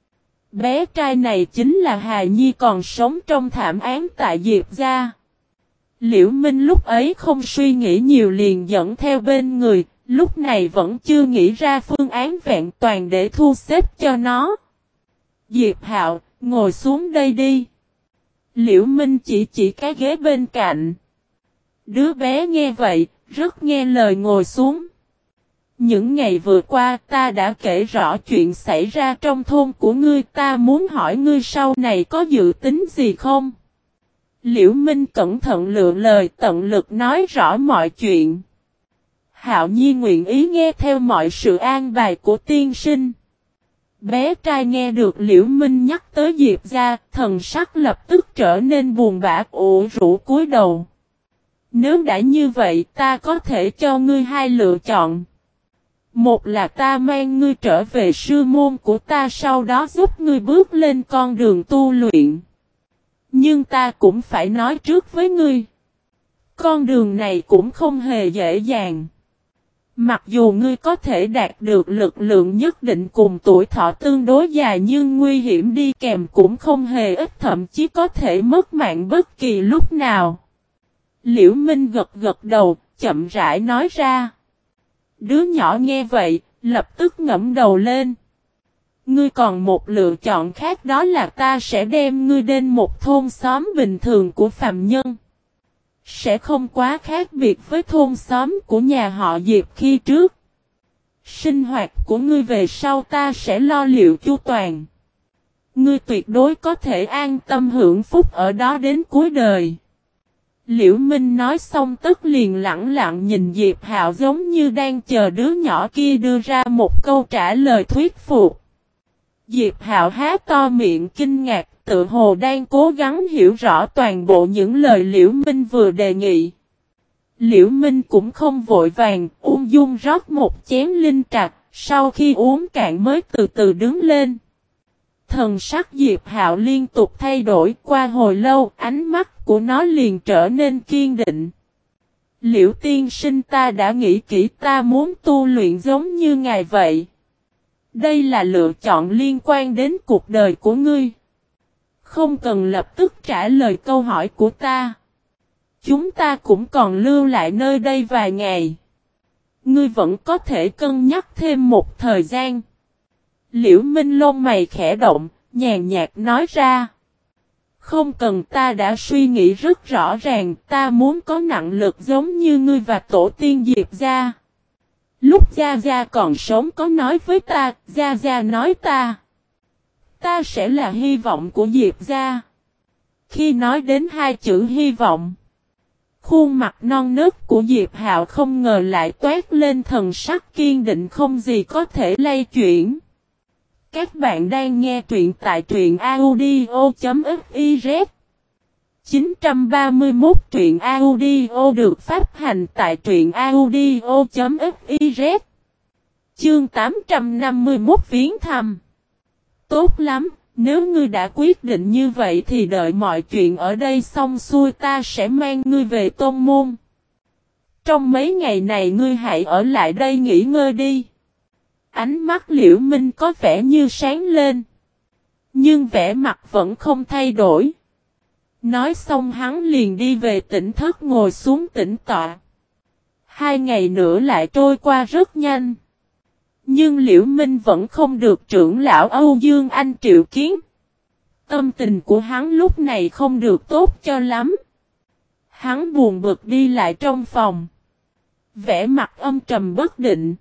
Bé trai này chính là hài nhi còn sống trong thảm án tại Diệp gia. Liễu Minh lúc ấy không suy nghĩ nhiều liền dẫn theo bên người, lúc này vẫn chưa nghĩ ra phương án vẹn toàn để thu xếp cho nó. Diệp Hạo, ngồi xuống đây đi. Liễu Minh chỉ cái ghế bên cạnh. Đứa bé nghe vậy, rất nghe lời ngồi xuống. Những ngày vừa qua ta đã kể rõ chuyện xảy ra trong thôn của ngươi, ta muốn hỏi ngươi sau này có dự tính gì không? Liễu Minh cẩn thận lựa lời, tận lực nói rõ mọi chuyện. Hạo Nhi nguyện ý nghe theo mọi sự an bài của tiên sinh. Bé trai nghe được Liễu Minh nhắc tới Diệp gia, thần sắc lập tức trở nên buồn bã, ủ rũ cúi đầu. Nếu đã như vậy ta có thể cho ngươi 2 lựa chọn. Một là ta mang ngươi trở về sư môn của ta, sau đó giúp ngươi bước lên con đường tu luyện. Nhưng ta cũng phải nói trước với ngươi, con đường này cũng không hề dễ dàng. Mặc dù ngươi có thể đạt được lực lượng nhất định cùng tuổi thọ tương đối dài nhưng nguy hiểm đi kèm cũng không hề ít, thậm chí có thể mất mạng bất kỳ lúc nào. Liễu Minh gật gật đầu, chậm rãi nói ra. Đứa nhỏ nghe vậy, lập tức ngẩng đầu lên. Ngươi còn một lựa chọn khác, đó là ta sẽ đem ngươi đến một thôn xóm bình thường của phàm nhân. Sẽ không quá khác biệt với thôn xóm của nhà họ Diệp khi trước. Sinh hoạt của ngươi về sau ta sẽ lo liệu chu toàn. Ngươi tuyệt đối có thể an tâm hưởng phúc ở đó đến cuối đời. Liễu Minh nói xong tức liền lẳng lặng nhìn Diệp Hạo giống như đang chờ đứa nhỏ kia đưa ra một câu trả lời thuyết phục. Diệp Hạo há to miệng kinh ngạc, tự hồ đang cố gắng hiểu rõ toàn bộ những lời Liễu Minh vừa đề nghị. Liễu Minh cũng không vội vàng, ung dung rót một chén linh trà, sau khi uống cạn mới từ từ đứng lên. Thần sắc Diệp Hạo liên tục thay đổi, qua hồi lâu, ánh mắt của nó liền trở nên kiên định. Liễu tiên sinh, ta đã nghĩ kỹ, ta muốn tu luyện giống như ngài vậy. Đây là lựa chọn liên quan đến cuộc đời của ngươi. Không cần lập tức trả lời câu hỏi của ta. Chúng ta cũng còn lưu lại nơi đây vài ngày. Ngươi vẫn có thể cân nhắc thêm một thời gian. Liễu Minh lông mày khẽ động, nhàn nhạt nói ra. Không cần, ta đã suy nghĩ rất rõ ràng, ta muốn có nặng lực giống như ngươi và tổ tiên Diệp gia. Lúc Gia Gia còn sống có nói với ta, Gia Gia nói ta sẽ là hy vọng của Diệp gia. Khi nói đến hai chữ hy vọng, khuôn mặt non nớt của Diệp Hạo không ngờ lại toát lên thần sắc kiên định không gì có thể lay chuyển. Các bạn đang nghe truyện tại truyện audio.fiz 931 truyện audio được phát hành tại truyện audio.fiz. Chương 851 viếng thăm. Tốt lắm, nếu ngươi đã quyết định như vậy thì đợi mọi chuyện ở đây xong xuôi ta sẽ mang ngươi về tôn môn. Trong mấy ngày này ngươi hãy ở lại đây nghỉ ngơi đi. Ánh mắt Liễu Minh có vẻ như sáng lên. Nhưng vẻ mặt vẫn không thay đổi. Nói xong hắn liền đi về tỉnh thất ngồi xuống tĩnh tọa. 2 ngày nữa lại trôi qua rất nhanh. Nhưng Liễu Minh vẫn không được trưởng lão Âu Dương Anh triệu kiến. Tâm tình của hắn lúc này không được tốt cho lắm. Hắn buồn bực đi lại trong phòng. Vẻ mặt âm trầm bất định.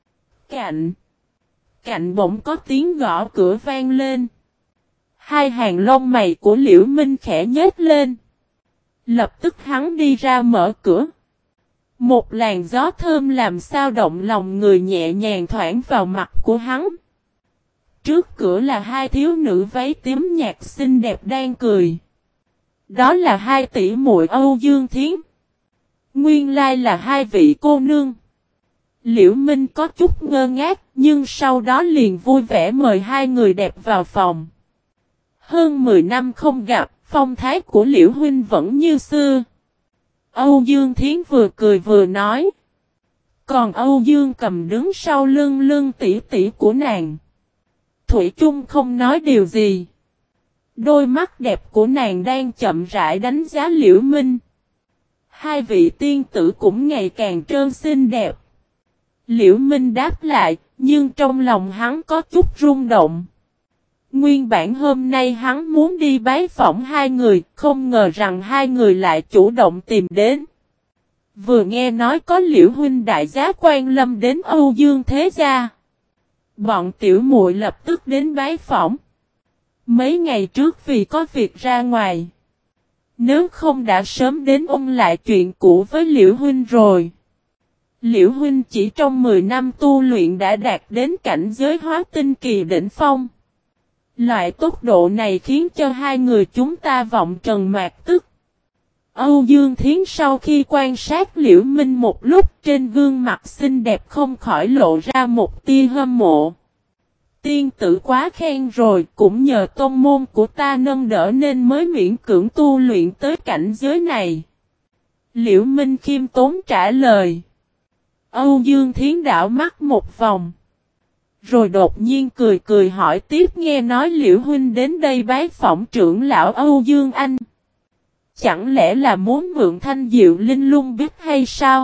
Cạnh bỗng có tiếng gõ cửa vang lên. Hai hàng lông mày của Liễu Minh khẽ nhếch lên. Lập tức hắn đi ra mở cửa. Một làn gió thơm làm sao động lòng người nhẹ nhàng thoảng vào mặt của hắn. Trước cửa là hai thiếu nữ váy tím nhạt xinh đẹp đang cười. Đó là hai tỷ muội Âu Dương Thiến. Nguyên lai là hai vị cô nương. Liễu Minh có chút ngơ ngác nhưng sau đó liền vui vẻ mời hai người đẹp vào phòng. Hơn 10 năm không gặp, phong thái của Liễu huynh vẫn như xưa. Âu Dương Thiến vừa cười vừa nói. Còn Âu Dương Cầm đứng sau lưng tỷ tỷ của nàng. Thủy chung không nói điều gì. Đôi mắt đẹp của nàng đang chậm rãi đánh giá Liễu Minh. Hai vị tiên tử cũng ngày càng trơn xinh đẹp. Liễu Minh đáp lại, nhưng trong lòng hắn có chút rung động. Nguyên bản hôm nay hắn muốn đi bái phỏng hai người, không ngờ rằng hai người lại chủ động tìm đến. Vừa nghe nói có Liễu huynh đại giá quan lâm đến Âu Dương thế gia. Bọn tiểu muội lập tức đến bái phỏng. Mấy ngày trước vì có việc ra ngoài. Nếu không đã sớm đến ôn lại chuyện cũ với Liễu huynh rồi. Liễu huynh chỉ trong 10 năm tu luyện đã đạt đến cảnh giới hóa tinh kỳ đỉnh phong. Loại tốc độ này khiến cho hai người chúng ta vọng trần mạc tức. Âu Dương Thiến sau khi quan sát Liễu Minh một lúc trên gương mặt xinh đẹp không khỏi lộ ra một tia hâm mộ. Tiên tử quá khen rồi, cũng nhờ tôn môn của ta nâng đỡ nên mới miễn cưỡng tu luyện tới cảnh giới này. Liễu Minh khiêm tốn trả lời. Âu Dương Thiến đảo mắt một vòng. Rồi đột nhiên cười cười hỏi tiếp, nghe nói Liễu huynh đến đây bái phỏng trưởng lão Âu Dương Anh. Chẳng lẽ là muốn mượn thanh diệu linh lung biết hay sao?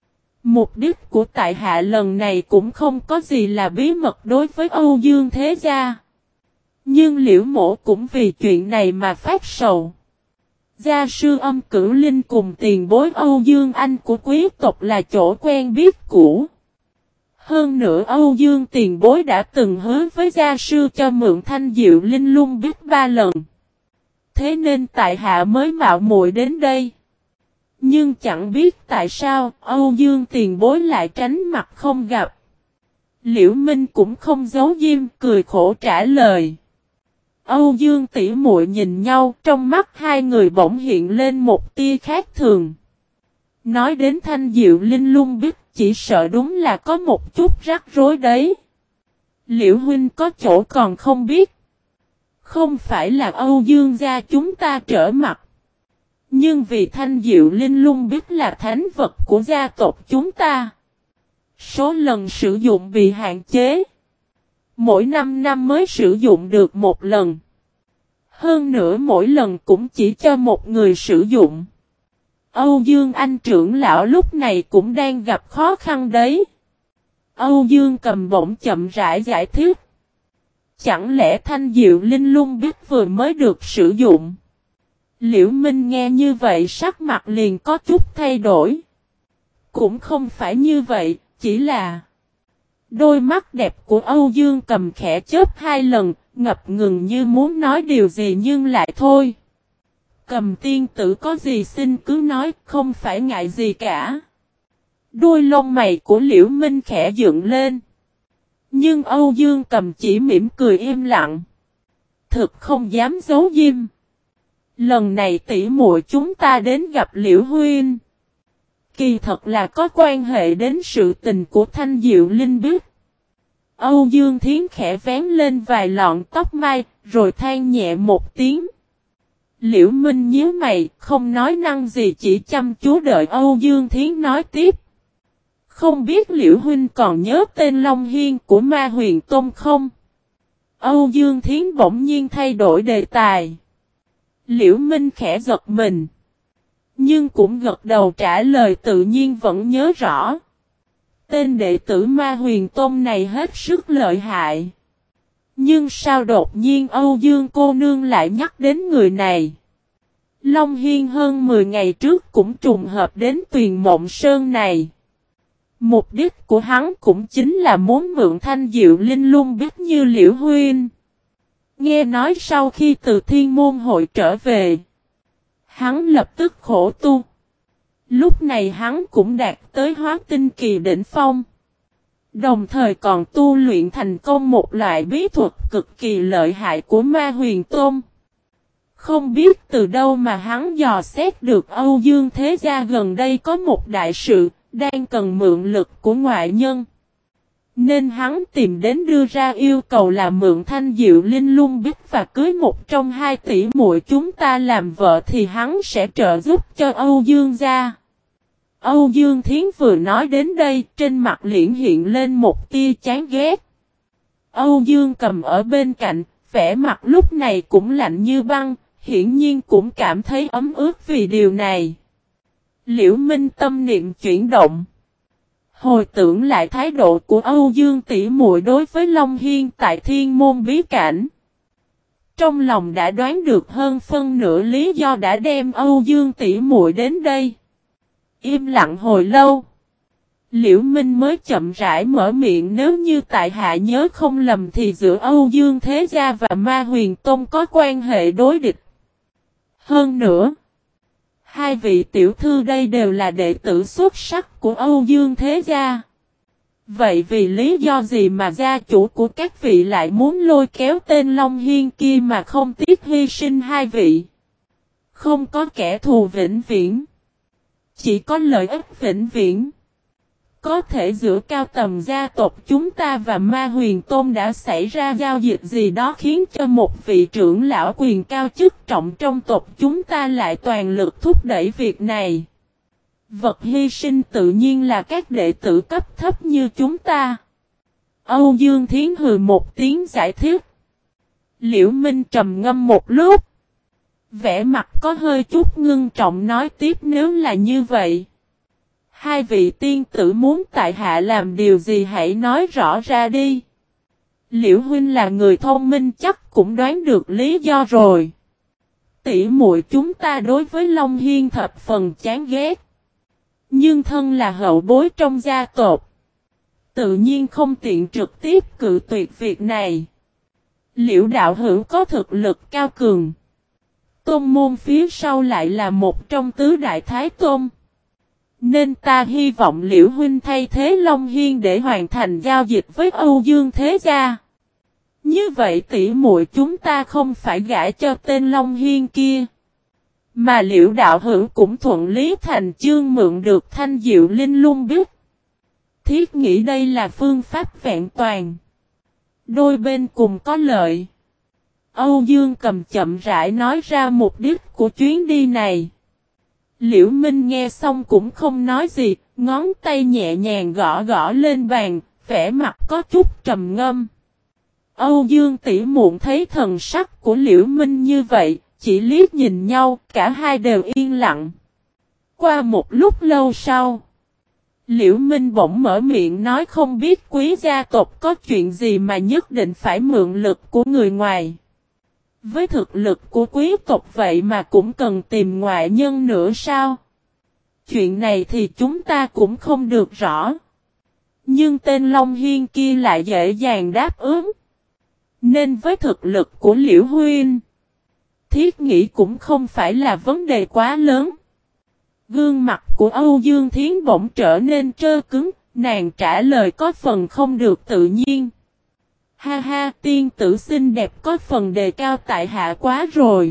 Mục đích của tại hạ lần này cũng không có gì là bí mật đối với Âu Dương thế gia. Nhưng Liễu mổ cũng vì chuyện này mà phát sầu. Gia sư Âm Cửu Linh cùng tiền bối Âu Dương Anh của quý tộc là chỗ quen biết cũ. Hơn nữa Âu Dương tiền bối đã từng hứa với gia sư cho mượn thanh diệu linh lung biết 3 lần. Thế nên tại hạ mới mạo muội đến đây. Nhưng chẳng biết tại sao Âu Dương tiền bối lại tránh mặt không gặp. Liễu Minh cũng không giấu diêm, cười khổ trả lời. Âu Dương tỷ muội nhìn nhau, trong mắt hai người bỗng hiện lên một tia khác thường. Nói đến thanh diệu linh lung biết, chỉ sợ đúng là có một chút rắc rối đấy. Liễu huynh có chỗ còn không biết. Không phải là Âu Dương gia chúng ta trở mặt. Nhưng vì thanh diệu linh lung biết là thánh vật của gia tộc chúng ta. Số lần sử dụng bị hạn chế. Mỗi 5 năm mới sử dụng được một lần. Hơn nữa mỗi lần cũng chỉ cho một người sử dụng. Âu Dương Anh trưởng lão lúc này cũng đang gặp khó khăn đấy. Âu Dương Cầm bỗng chậm rãi giải thích. Chẳng lẽ thanh diệu linh lung biết vừa mới được sử dụng? Liễu Minh nghe như vậy sắc mặt liền có chút thay đổi. Cũng không phải như vậy, chỉ là đôi mắt đẹp của Âu Dương Cầm khẽ chớp 2 lần, ngập ngừng như muốn nói điều gì nhưng lại thôi. Cầm tiên tử có gì xin cứ nói, không phải ngại gì cả. Đôi lông mày của Liễu Minh khẽ dựng lên. Nhưng Âu Dương Cầm chỉ mỉm cười im lặng. Thực không dám giấu diêm. Lần này tỷ muội chúng ta đến gặp Liễu huynh. Kỳ thật là có quan hệ đến sự tình của thanh diệu linh biết. Âu Dương Thiến khẽ vén lên vài lọn tóc mai, rồi than nhẹ một tiếng. Liễu Minh nhíu mày, không nói năng gì, chỉ chăm chú đợi Âu Dương Thiến nói tiếp. Không biết Liễu huynh còn nhớ tên Long Hiên của Ma Huyền Tôn không? Âu Dương Thiến bỗng nhiên thay đổi đề tài. Liễu Minh khẽ giật mình. Nhưng cũng gật đầu trả lời tự nhiên vẫn nhớ rõ. Tên đệ tử Ma Huyền Tôn này hết sức lợi hại. Nhưng sao đột nhiên Âu Dương cô nương lại nhắc đến người này? Long Hiên hơn 10 ngày trước cũng trùng hợp đến Tuyền Mộng Sơn này. Mục đích của hắn cũng chính là muốn mượn thanh diệu linh lung biết như Liễu huynh. Nghe nói sau khi từ Thiên Môn hội trở về, hắn lập tức khổ tu. Lúc này hắn cũng đạt tới hóa tinh kỳ đỉnh phong. Đồng thời còn tu luyện thành công một loại bí thuật cực kỳ lợi hại của Ma Huyền Tôn. Không biết từ đâu mà hắn dò xét được Âu Dương thế gia gần đây có một đại sự, đang cần mượn lực của ngoại nhân. Nên hắn tìm đến đưa ra yêu cầu là mượn thanh diệu linh lung biết và cưới một trong 2 tỷ muội chúng ta làm vợ thì hắn sẽ trợ giúp cho Âu Dương gia. Âu Dương Thiến vừa nói đến đây, trên mặt liền hiện lên một tia chán ghét. Âu Dương Cầm ở bên cạnh, vẻ mặt lúc này cũng lạnh như băng, hiển nhiên cũng cảm thấy ấm ướt vì điều này. Liễu Minh tâm niệm chuyển động. Hồi tưởng lại thái độ của Âu Dương tỷ muội đối với Long Hiên tại Thiên Môn bí cảnh. Trong lòng đã đoán được hơn phân nửa lý do đã đem Âu Dương tỷ muội đến đây. Im lặng hồi lâu. Liễu Minh mới chậm rãi mở miệng, nếu như tại hạ nhớ không lầm thì giữa Âu Dương thế gia và Ma Huyền Tôn có quan hệ đối địch. Hơn nữa, 2 vị tiểu thư đây đều là đệ tử xuất sắc của Âu Dương thế gia. Vậy vì lý do gì mà gia chủ của các vị lại muốn lôi kéo tên Long Hiên kia mà không tiếc hy sinh 2 vị? Không có kẻ thù vĩnh viễn, chỉ có lợi ích vĩnh viễn. Có thể giữa cao tầng gia tộc chúng ta và Ma Huyền Tôn đã xảy ra giao dịch gì đó khiến cho một vị trưởng lão quyền cao chức trọng trong tộc chúng ta lại toàn lực thúc đẩy việc này. Vật hy sinh tự nhiên là các đệ tử cấp thấp như chúng ta. Âu Dương Thiến hừ một tiếng giải thích. Liễu Minh trầm ngâm một lúc. Vẻ mặt có hơi chút ngưng trọng nói tiếp nếu là như vậy. Hai vị tiên tử muốn tại hạ làm điều gì hãy nói rõ ra đi. Liễu huynh là người thông minh chắc cũng đoán được lý do rồi. Tỷ muội chúng ta đối với Long Hiên thập phần chán ghét. Nhưng thân là hậu bối trong gia tộc. Tự nhiên không tiện trực tiếp cự tuyệt việc này. Liễu đạo hữu có thực lực cao cường. Tôn môn phía sau lại là một trong tứ đại thái tôn. Nên ta hy vọng Liễu huynh thay thế Long Hiên để hoàn thành giao dịch với Âu Dương Thế Gia. Như vậy tỷ muội chúng ta không phải gả cho tên Long Hiên kia. Mà Liễu đạo hữu cũng thuận lý thành chương mượn được thanh diệu linh lung biết. Thiết nghĩ đây là phương pháp vẹn toàn. Đôi bên cùng có lợi. Âu Dương Cầm chậm rãi nói ra mục đích của chuyến đi này. Liễu Minh nghe xong cũng không nói gì, ngón tay nhẹ nhàng gõ gõ lên bàn, vẻ mặt có chút trầm ngâm. Âu Dương tỷ muộn thấy thần sắc của Liễu Minh như vậy, chỉ liếc nhìn nhau, cả hai đều yên lặng. Qua một lúc lâu sau, Liễu Minh bỗng mở miệng nói không biết quý gia tộc có chuyện gì mà nhất định phải mượn lực của người ngoài. Với thực lực của quý tộc vậy mà cũng cần tìm ngoại nhân nữa sao? Chuyện này thì chúng ta cũng không được rõ. Nhưng tên Long Hiên kia lại dễ dàng đáp ứng. Nên với thực lực của Liễu Huynh, thiết nghĩ cũng không phải là vấn đề quá lớn. Gương mặt của Âu Dương Thiến bỗng trở nên trơ cứng, nàng trả lời có phần không được tự nhiên. Ha ha, tiên tử xinh đẹp có phần đề cao tại hạ quá rồi.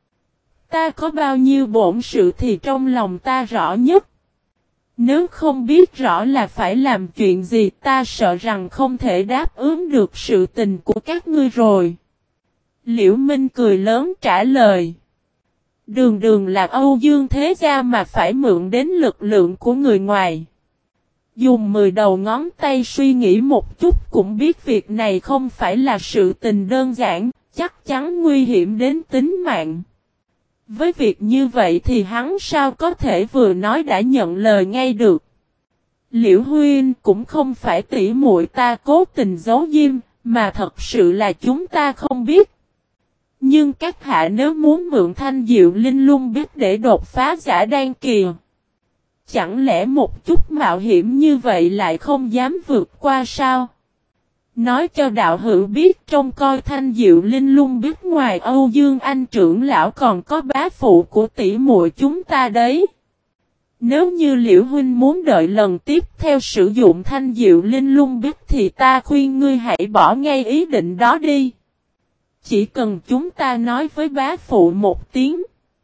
Ta có bao nhiêu bổn sự thì trong lòng ta rõ nhất. Nếu không biết rõ là phải làm chuyện gì ta sợ rằng không thể đáp ứng được sự tình của các ngươi rồi. Liễu Minh cười lớn trả lời. Đường đường là Âu Dương Thế Gia mà phải mượn đến lực lượng của người ngoài. Dùng 10 đầu ngón tay suy nghĩ một chút cũng biết việc này không phải là sự tình đơn giản, chắc chắn nguy hiểm đến tính mạng. Với việc như vậy thì hắn sao có thể vừa nói đã nhận lời ngay được. Liễu Huynh cũng không phải tỉ muội ta cố tình giấu diêm, mà thật sự là chúng ta không biết. Nhưng các hạ nếu muốn mượn thanh diệu linh lung biết để đột phá giả đan kỳ. Chẳng lẽ một chút mạo hiểm như vậy lại không dám vượt qua sao? Nói cho đạo hữu biết trông coi thanh diệu linh lung biết ngoài Âu Dương Anh trưởng lão còn có bá phụ của tỷ muội chúng ta đấy. Nếu như Liễu Huynh muốn đợi lần tiếp theo sử dụng thanh diệu linh lung biết thì ta khuyên ngươi hãy bỏ ngay ý định đó đi. Chỉ cần chúng ta nói với bá phụ một tiếng.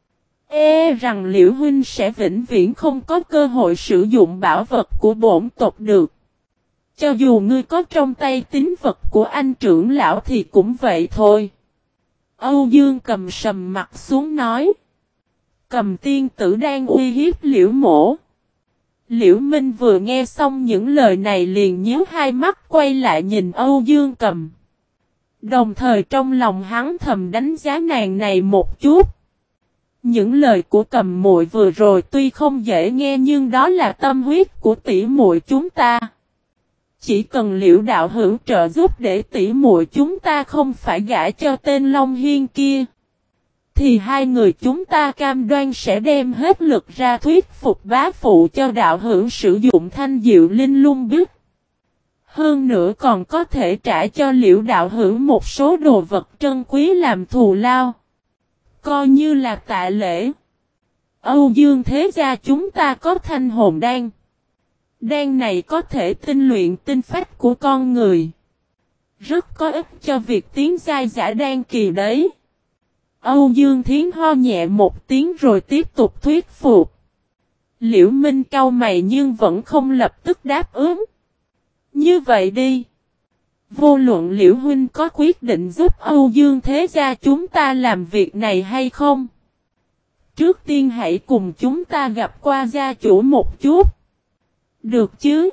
Rằng Liễu Huynh sẽ vĩnh viễn không có cơ hội sử dụng bảo vật của bổn tộc được. Cho dù ngươi có trong tay tín vật của anh trưởng lão thì cũng vậy thôi. Âu Dương Cầm sầm mặt xuống nói. Cầm tiên tử đang uy hiếp Liễu mỗ. Liễu Minh vừa nghe xong những lời này liền nhíu hai mắt quay lại nhìn Âu Dương Cầm. Đồng thời trong lòng hắn thầm đánh giá nàng này một chút. Những lời của Cầm muội vừa rồi tuy không dễ nghe nhưng đó là tâm huyết của tỷ muội chúng ta. Chỉ cần Liễu đạo hữu trợ giúp để tỷ muội chúng ta không phải gả cho tên Long Hiên kia. Thì hai người chúng ta cam đoan sẽ đem hết lực ra thuyết phục bá phụ cho đạo hữu sử dụng thanh diệu linh lung biết. Hơn nữa còn có thể trả cho Liễu đạo hữu một số đồ vật trân quý làm thù lao. Coi như là tạ lễ. Âu Dương Thế Gia chúng ta có thanh hồn đan. Đan này có thể tinh luyện tinh phách của con người. Rất có ích cho việc tiến giai giả đan kỳ đấy. Âu Dương Thiến ho nhẹ một tiếng rồi tiếp tục thuyết phục. Liễu Minh cau mày nhưng vẫn không lập tức đáp ứng. Như vậy đi. Vô luận Liễu Huynh có quyết định giúp Âu Dương Thế Gia chúng ta làm việc này hay không? Trước tiên hãy cùng chúng ta gặp qua gia chủ một chút. Được chứ?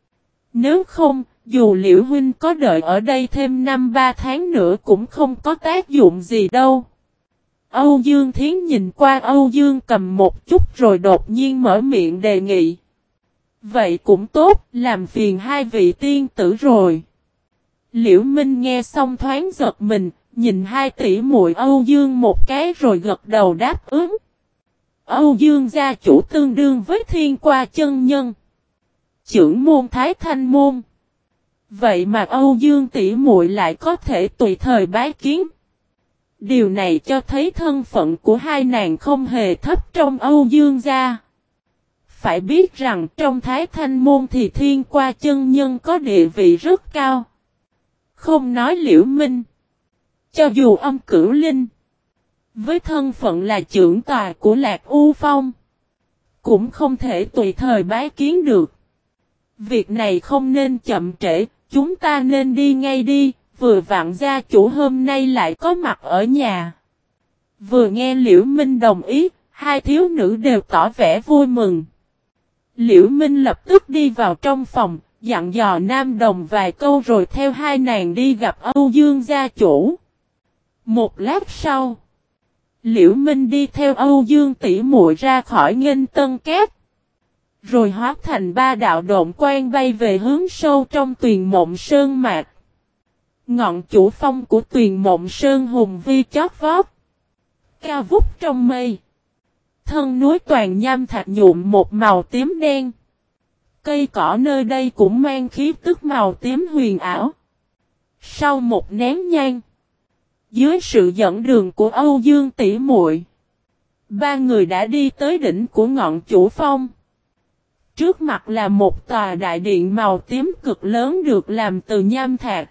Nếu không, dù Liễu huynh có đợi ở đây thêm 5-3 tháng nữa cũng không có tác dụng gì đâu. Âu Dương Thiến nhìn qua Âu Dương Cầm một chút rồi đột nhiên mở miệng đề nghị. Vậy cũng tốt, làm phiền hai vị tiên tử rồi. Liễu Minh nghe xong thoáng giật mình, nhìn hai tỷ muội Âu Dương một cái rồi gật đầu đáp ứng. Âu Dương gia chủ tương đương với Thiên Qua chân nhân, chưởng môn Thái Thanh môn. Vậy mà Âu Dương tỷ muội lại có thể tùy thời bái kiến. Điều này cho thấy thân phận của hai nàng không hề thấp trong Âu Dương gia. Phải biết rằng trong Thái Thanh môn thì Thiên Qua chân nhân có địa vị rất cao. Không nói Liễu Minh, cho dù Âm Cửu Linh, với thân phận là trưởng tòa của Lạc U Phong, cũng không thể tùy thời bái kiến được. Việc này không nên chậm trễ, chúng ta nên đi ngay đi, vừa vặn gia chủ hôm nay lại có mặt ở nhà. Vừa nghe Liễu Minh đồng ý, hai thiếu nữ đều tỏ vẻ vui mừng. Liễu Minh lập tức đi vào trong phòng, dặn dò Nam Đồng vài câu rồi theo hai nàng đi gặp Âu Dương gia chủ. Một lát sau, Liễu Minh đi theo Âu Dương tỷ muội ra khỏi Nghênh Tân Cát, rồi hóa thành ba đạo độn quang bay về hướng sâu trong Tuyền Mộng Sơn mạc. Ngọn chủ phong của Tuyền Mộng Sơn hùng vi chót vót, cao vút trong mây. Thân núi toàn nham thạch nhuộm một màu tím đen. Cây cỏ nơi đây cũng mang khí tức màu tím huyền ảo. Sau một nén nhang, dưới sự dẫn đường của Âu Dương tỷ muội, ba người đã đi tới đỉnh của ngọn chủ phong. Trước mặt là một tòa đại điện màu tím cực lớn được làm từ nham thạch.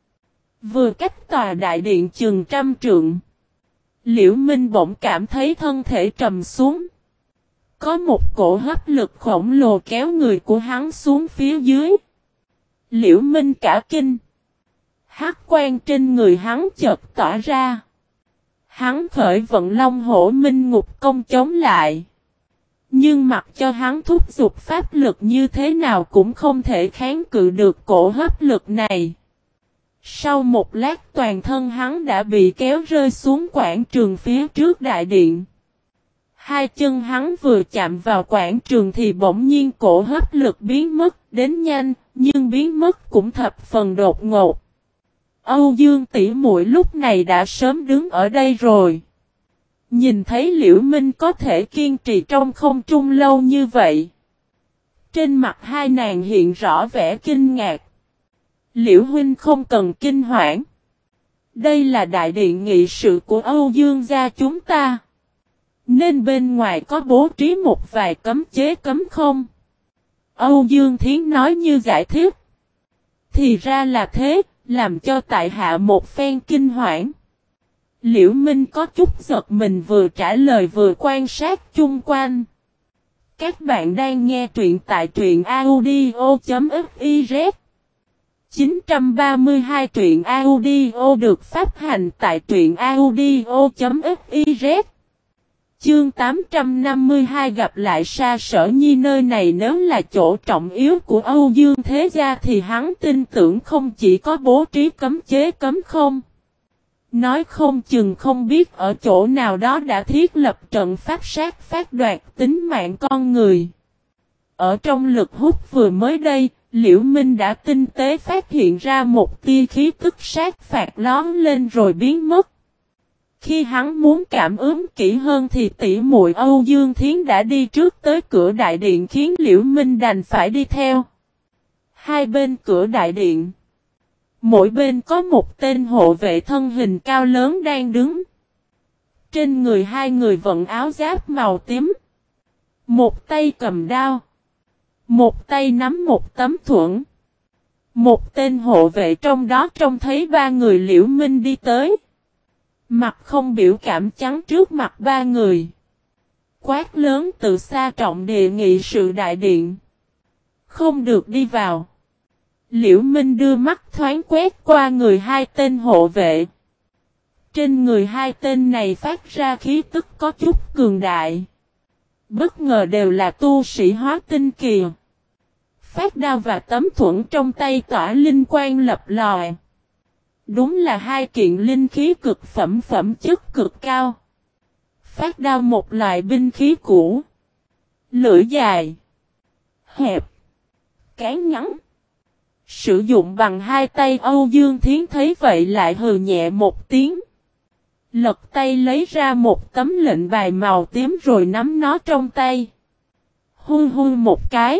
Vừa cách tòa đại điện chừng 100 trượng, Liễu Minh bỗng cảm thấy thân thể trầm xuống. Có một cổ hấp lực khổng lồ kéo người của hắn xuống phía dưới. Liễu Minh cả kinh. Hắc quang trên người hắn chợt tỏa ra. Hắn khởi vận Long Hổ Minh Ngục công chống lại. Nhưng mặc cho hắn thúc giục pháp lực như thế nào cũng không thể kháng cự được cổ hấp lực này. Sau một lát toàn thân hắn đã bị kéo rơi xuống quảng trường phía trước đại điện. Hai chân hắn vừa chạm vào quảng trường thì bỗng nhiên cổ hấp lực biến mất đến nhanh, nhưng biến mất cũng thập phần đột ngột. Âu Dương tỷ muội lúc này đã sớm đứng ở đây rồi. Nhìn thấy Liễu Minh có thể kiên trì trong không trung lâu như vậy, trên mặt hai nàng hiện rõ vẻ kinh ngạc. Liễu huynh không cần kinh hoảng. Đây là đại điện nghị sự của Âu Dương gia chúng ta, nên bên ngoài có bố trí một vài cấm chế cấm không? Âu Dương Thiến nói như giải thích. Thì ra là thế, làm cho tại hạ một phen kinh hoảng. Liễu Minh có chút giật mình vừa trả lời vừa quan sát chung quanh. Các bạn đang nghe truyện tại truyện audio.fiz 932 truyện audio được phát hành tại truyện audio.fiz. Chương 852 gặp lại Sa Sở Nhi nơi này nếu là chỗ trọng yếu của Âu Dương thế gia thì hắn tin tưởng không chỉ có bố trí cấm chế cấm không. Nói không chừng không biết ở chỗ nào đó đã thiết lập trận pháp sát phát đoạt tính mạng con người. Ở trong lực hút vừa mới đây, Liễu Minh đã tinh tế phát hiện ra một tia khí tức sát phạt lón lên rồi biến mất. Khi hắn muốn cảm ứng kỹ hơn thì tỷ muội Âu Dương Thiến đã đi trước tới cửa đại điện khiến Liễu Minh đành phải đi theo. Hai bên cửa đại điện, mỗi bên có một tên hộ vệ thân hình cao lớn đang đứng. Trên người hai người vận áo giáp màu tím. Một tay cầm đao, một tay nắm một tấm thuẫn. Một tên hộ vệ trong đó trông thấy ba người Liễu Minh đi tới. Mặt không biểu cảm chắn trước mặt ba người. Quát lớn từ xa trọng địa nghị sự đại điện. Không được đi vào. Liễu Minh đưa mắt thoáng quét qua người hai tên hộ vệ. Trên người hai tên này phát ra khí tức có chút cường đại. Bất ngờ đều là tu sĩ hóa tinh kỳ. Phát đao và tấm thuẫn trong tay tỏa linh quang lập lòi. Đúng là hai kiện linh khí cực phẩm phẩm chất cực cao. Phát đao một loại binh khí cũ. Lưỡi dài. Hẹp. Cán ngắn. Sử dụng bằng hai tay Âu Dương Thiến thấy vậy lại hừ nhẹ một tiếng. Lật tay lấy ra một tấm lệnh bài màu tím rồi nắm nó trong tay. Hui hui một cái.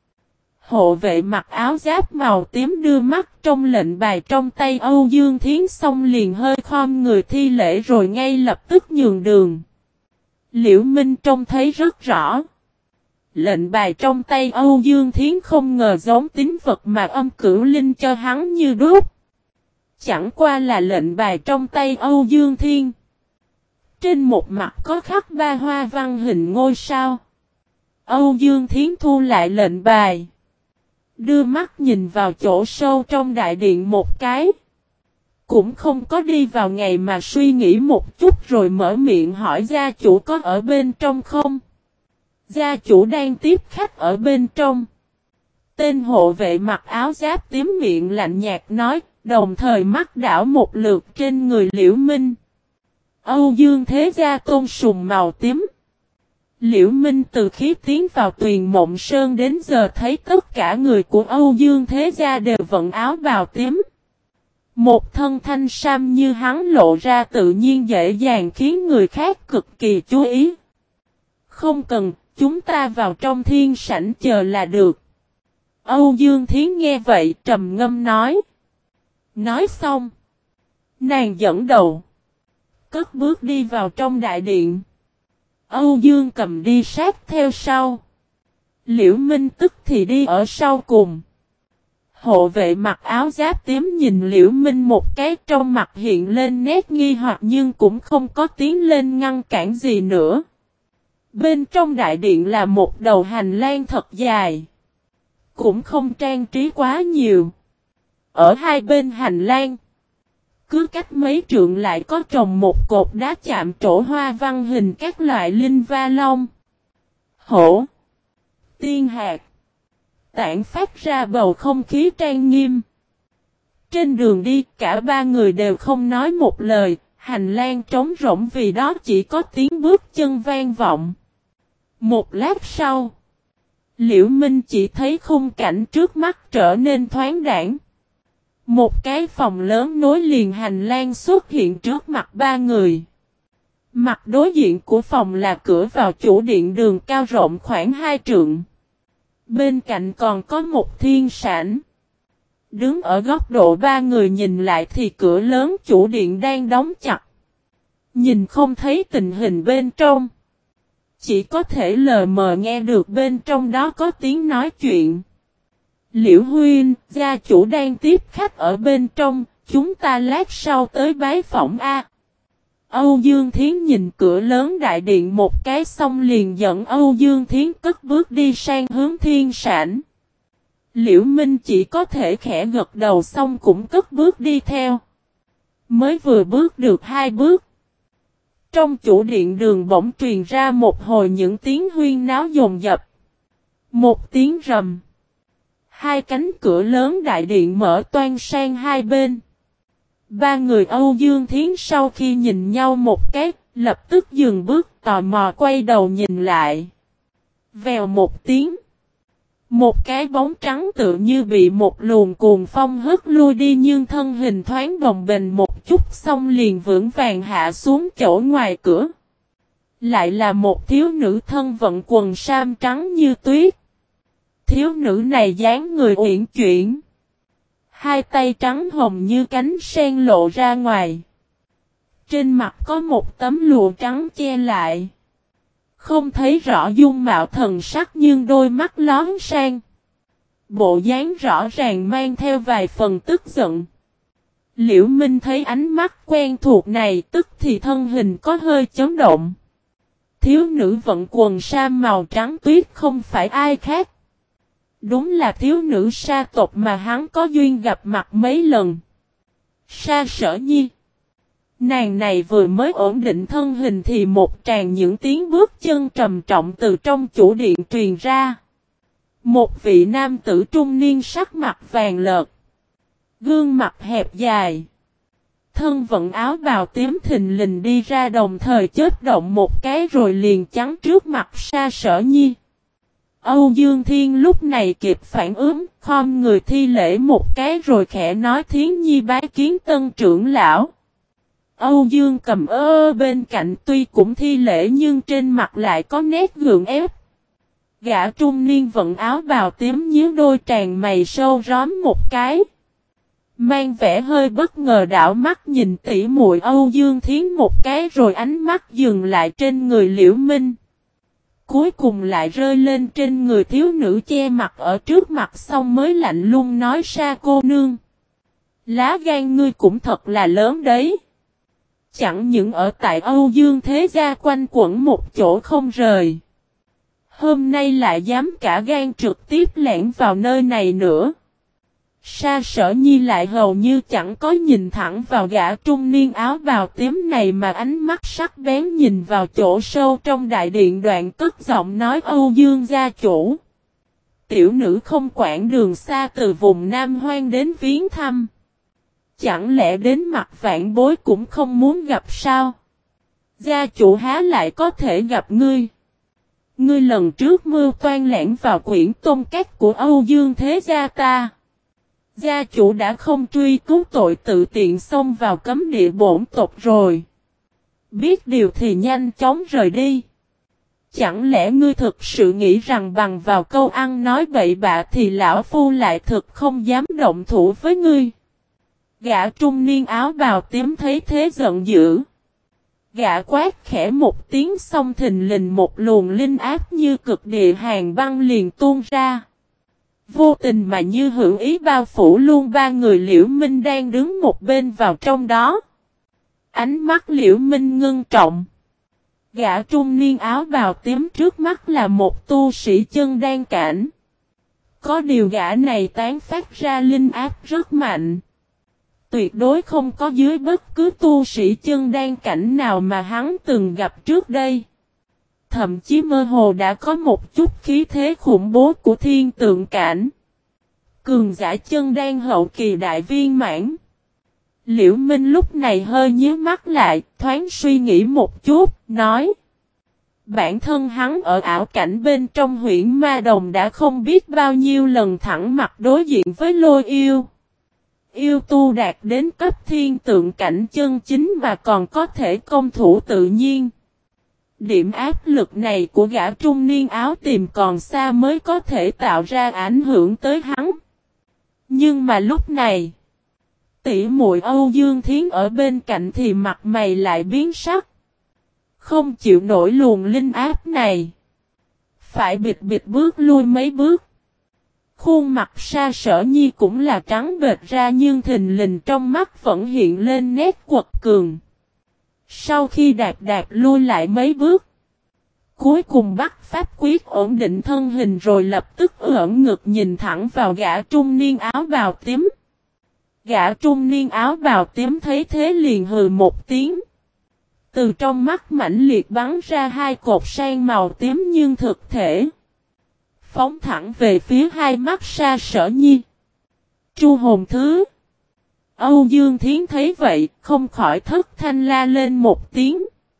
Hộ vệ mặc áo giáp màu tím đưa mắt trong lệnh bài trong tay Âu Dương Thiến xong liền hơi khom người thi lễ rồi ngay lập tức nhường đường. Liễu Minh trông thấy rất rõ. Lệnh bài trong tay Âu Dương Thiến không ngờ giống tín vật mà âm cửu linh cho hắn như đúc. Chẳng qua là lệnh bài trong tay Âu Dương Thiên. Trên một mặt có khắc ba hoa văn hình ngôi sao. Âu Dương Thiến thu lại lệnh bài. Đưa mắt nhìn vào chỗ sâu trong đại điện một cái. Cũng không có đi vào ngày mà suy nghĩ một chút rồi mở miệng hỏi gia chủ có ở bên trong không. Gia chủ đang tiếp khách ở bên trong. Tên hộ vệ mặc áo giáp tím miệng lạnh nhạt nói, đồng thời mắt đảo một lượt trên người Liễu Minh. Âu Dương Thế Gia tôn sùng màu tím. Liễu Minh từ khi tiến vào Tuyền Mộng Sơn đến giờ thấy tất cả người của Âu Dương Thế Gia đều vận áo bào tím. Một thân thanh sam như hắn lộ ra tự nhiên dễ dàng khiến người khác cực kỳ chú ý. Không cần, chúng ta vào trong thiên sảnh chờ là được. Âu Dương Thiến nghe vậy trầm ngâm nói. Nói xong. Nàng dẫn đầu. Cất bước đi vào trong đại điện. Âu Dương cầm đi sát theo sau. Liễu Minh tức thì đi ở sau cùng. Hộ vệ mặc áo giáp tím nhìn Liễu Minh một cái trong mặt hiện lên nét nghi hoặc nhưng cũng không có tiến lên ngăn cản gì nữa. Bên trong đại điện là một đầu hành lang thật dài. Cũng không trang trí quá nhiều. Ở hai bên hành lang. Cứ cách mấy trượng lại có trồng một cột đá chạm trổ hoa văn hình các loại linh va long. Hổ. Tiên hạt. Tản phát ra bầu không khí trang nghiêm. Trên đường đi cả ba người đều không nói một lời. Hành lang trống rỗng vì đó chỉ có tiếng bước chân vang vọng. Một lát sau. Liễu Minh chỉ thấy khung cảnh trước mắt trở nên thoáng đãng. Một cái phòng lớn nối liền hành lang xuất hiện trước mặt ba người. Mặt đối diện của phòng là cửa vào chủ điện đường cao rộng khoảng 2 trượng. Bên cạnh còn có một thiên sảnh. Đứng ở góc độ ba người nhìn lại thì cửa lớn chủ điện đang đóng chặt. Nhìn không thấy tình hình bên trong. Chỉ có thể lờ mờ nghe được bên trong đó có tiếng nói chuyện. Liễu Huynh, gia chủ đang tiếp khách ở bên trong, chúng ta lát sau tới bái phỏng A. Âu Dương Thiến nhìn cửa lớn đại điện một cái xong liền dẫn Âu Dương Thiến cất bước đi sang hướng thiên sảnh. Liễu Minh chỉ có thể khẽ gật đầu xong cũng cất bước đi theo. Mới vừa bước được 2 bước. Trong chủ điện đường bỗng truyền ra một hồi những tiếng huyên náo dồn dập. Một tiếng rầm. Hai cánh cửa lớn đại điện mở toang sang hai bên. Ba người Âu Dương Thiến sau khi nhìn nhau một cái, lập tức dừng bước tò mò quay đầu nhìn lại. Vèo một tiếng. Một cái bóng trắng tự như bị một luồng cuồng phong hất lui đi nhưng thân hình thoáng bồng bềnh một chút xong liền vững vàng hạ xuống chỗ ngoài cửa. Lại là một thiếu nữ thân vận quần sam trắng như tuyết. Thiếu nữ này dáng người uyển chuyển. Hai tay trắng hồng như cánh sen lộ ra ngoài. Trên mặt có một tấm lụa trắng che lại. Không thấy rõ dung mạo thần sắc nhưng đôi mắt lón sang. Bộ dáng rõ ràng mang theo vài phần tức giận. Liễu Minh thấy ánh mắt quen thuộc này tức thì thân hình có hơi chấn động. Thiếu nữ vận quần sam màu trắng tuyết không phải ai khác. Đúng là thiếu nữ sa tộc mà hắn có duyên gặp mặt mấy lần. Sa Sở Nhi. Nàng này vừa mới ổn định thân hình thì một tràng những tiếng bước chân trầm trọng từ trong chủ điện truyền ra. Một vị nam tử trung niên sắc mặt vàng lợt, gương mặt hẹp dài, thân vận áo bào tím thình lình đi ra, đồng thời chớp động một cái rồi liền chắn trước mặt Sa Sở Nhi. Âu Dương Thiên lúc này kịp phản ứng, khom người thi lễ một cái rồi khẽ nói: Thiến Nhi bái kiến tân trưởng lão. Âu Dương Cầm bên cạnh tuy cũng thi lễ nhưng trên mặt lại có nét gượng ép. Gã trung niên vận áo bào tím nhíu đôi tràn mày sâu róm một cái, mang vẻ hơi bất ngờ, đảo mắt nhìn tỉ muội Âu Dương Thiến một cái rồi ánh mắt dừng lại trên người Liễu Minh. Cuối cùng lại rơi lên trên người thiếu nữ che mặt ở trước mặt, xong mới lạnh lùng nói: Sa cô nương, lá gan ngươi cũng thật là lớn đấy. Chẳng những ở tại Âu Dương thế gia quanh quẩn một chỗ không rời, hôm nay lại dám cả gan trực tiếp lẻn vào nơi này nữa. Sa Sở Nhi lại hầu như chẳng có nhìn thẳng vào gã trung niên áo bào tím này mà ánh mắt sắc bén nhìn vào chỗ sâu trong đại điện, đoạn cất giọng nói: Âu Dương gia chủ, tiểu nữ không quản đường xa từ vùng Nam Hoang đến viếng thăm. Chẳng lẽ đến mặt vạn bối cũng không muốn gặp sao? Gia chủ há lại có thể gặp ngươi? Ngươi lần trước mưu toan lẻn vào quyển tôn cách của Âu Dương thế gia ta. Gia chủ đã không truy cứu tội, tự tiện xông vào cấm địa bổn tộc rồi. Biết điều thì nhanh chóng rời đi. Chẳng lẽ ngươi thực sự nghĩ rằng bằng vào câu ăn nói bậy bạ thì lão phu lại thực không dám động thủ với ngươi? Gã trung niên áo bào tím thấy thế giận dữ. Gã quát khẽ một tiếng, xong thình lình một luồng linh áp như cực địa hàn băng liền tuôn ra. Vô tình mà như hữu ý bao phủ luôn ba người Liễu Minh đang đứng một bên vào trong đó. Ánh mắt Liễu Minh ngưng trọng. Gã trung niên áo bào tím trước mắt là một tu sĩ chân đan cảnh. Có điều gã này tán phát ra linh áp rất mạnh. Tuyệt đối không có dưới bất cứ tu sĩ chân đan cảnh nào mà hắn từng gặp trước đây. Thậm chí mơ hồ đã có một chút khí thế khủng bố của thiên tượng cảnh. Cường giả chân đan hậu kỳ đại viên mãn. Liễu Minh lúc này hơi nhíu mắt lại, thoáng suy nghĩ một chút, nói: bản thân hắn ở ảo cảnh bên trong huyễn ma đồng đã không biết bao nhiêu lần thẳng mặt đối diện với Lôi yêu. Yêu tu đạt đến cấp thiên tượng cảnh chân chính mà còn có thể công thủ tự nhiên. Điểm áp lực này của gã trung niên áo tím còn xa mới có thể tạo ra ảnh hưởng tới hắn. Nhưng mà lúc này, tỷ muội Âu Dương Thiến ở bên cạnh thì mặt mày lại biến sắc. Không chịu nổi luồng linh áp này, phải bịch bịch bước lui mấy bước. Khuôn mặt Sa Sở Nhi cũng là trắng bệch ra, nhưng thình lình trong mắt vẫn hiện lên nét quật cường. Sau khi đạp lui lại mấy bước, cuối cùng bắt pháp quyết ổn định thân hình rồi lập tức ưỡn ngực nhìn thẳng vào gã trung niên áo bào tím. Gã trung niên áo bào tím thấy thế liền hừ một tiếng. Từ trong mắt mãnh liệt bắn ra hai cột sáng màu tím nhưng thực thể, phóng thẳng về phía hai mắt Sa Sở Nhi. Tru hồn thứ. Âu Dương Thiến thấy vậy, không khỏi thất thanh la lên một tiếng.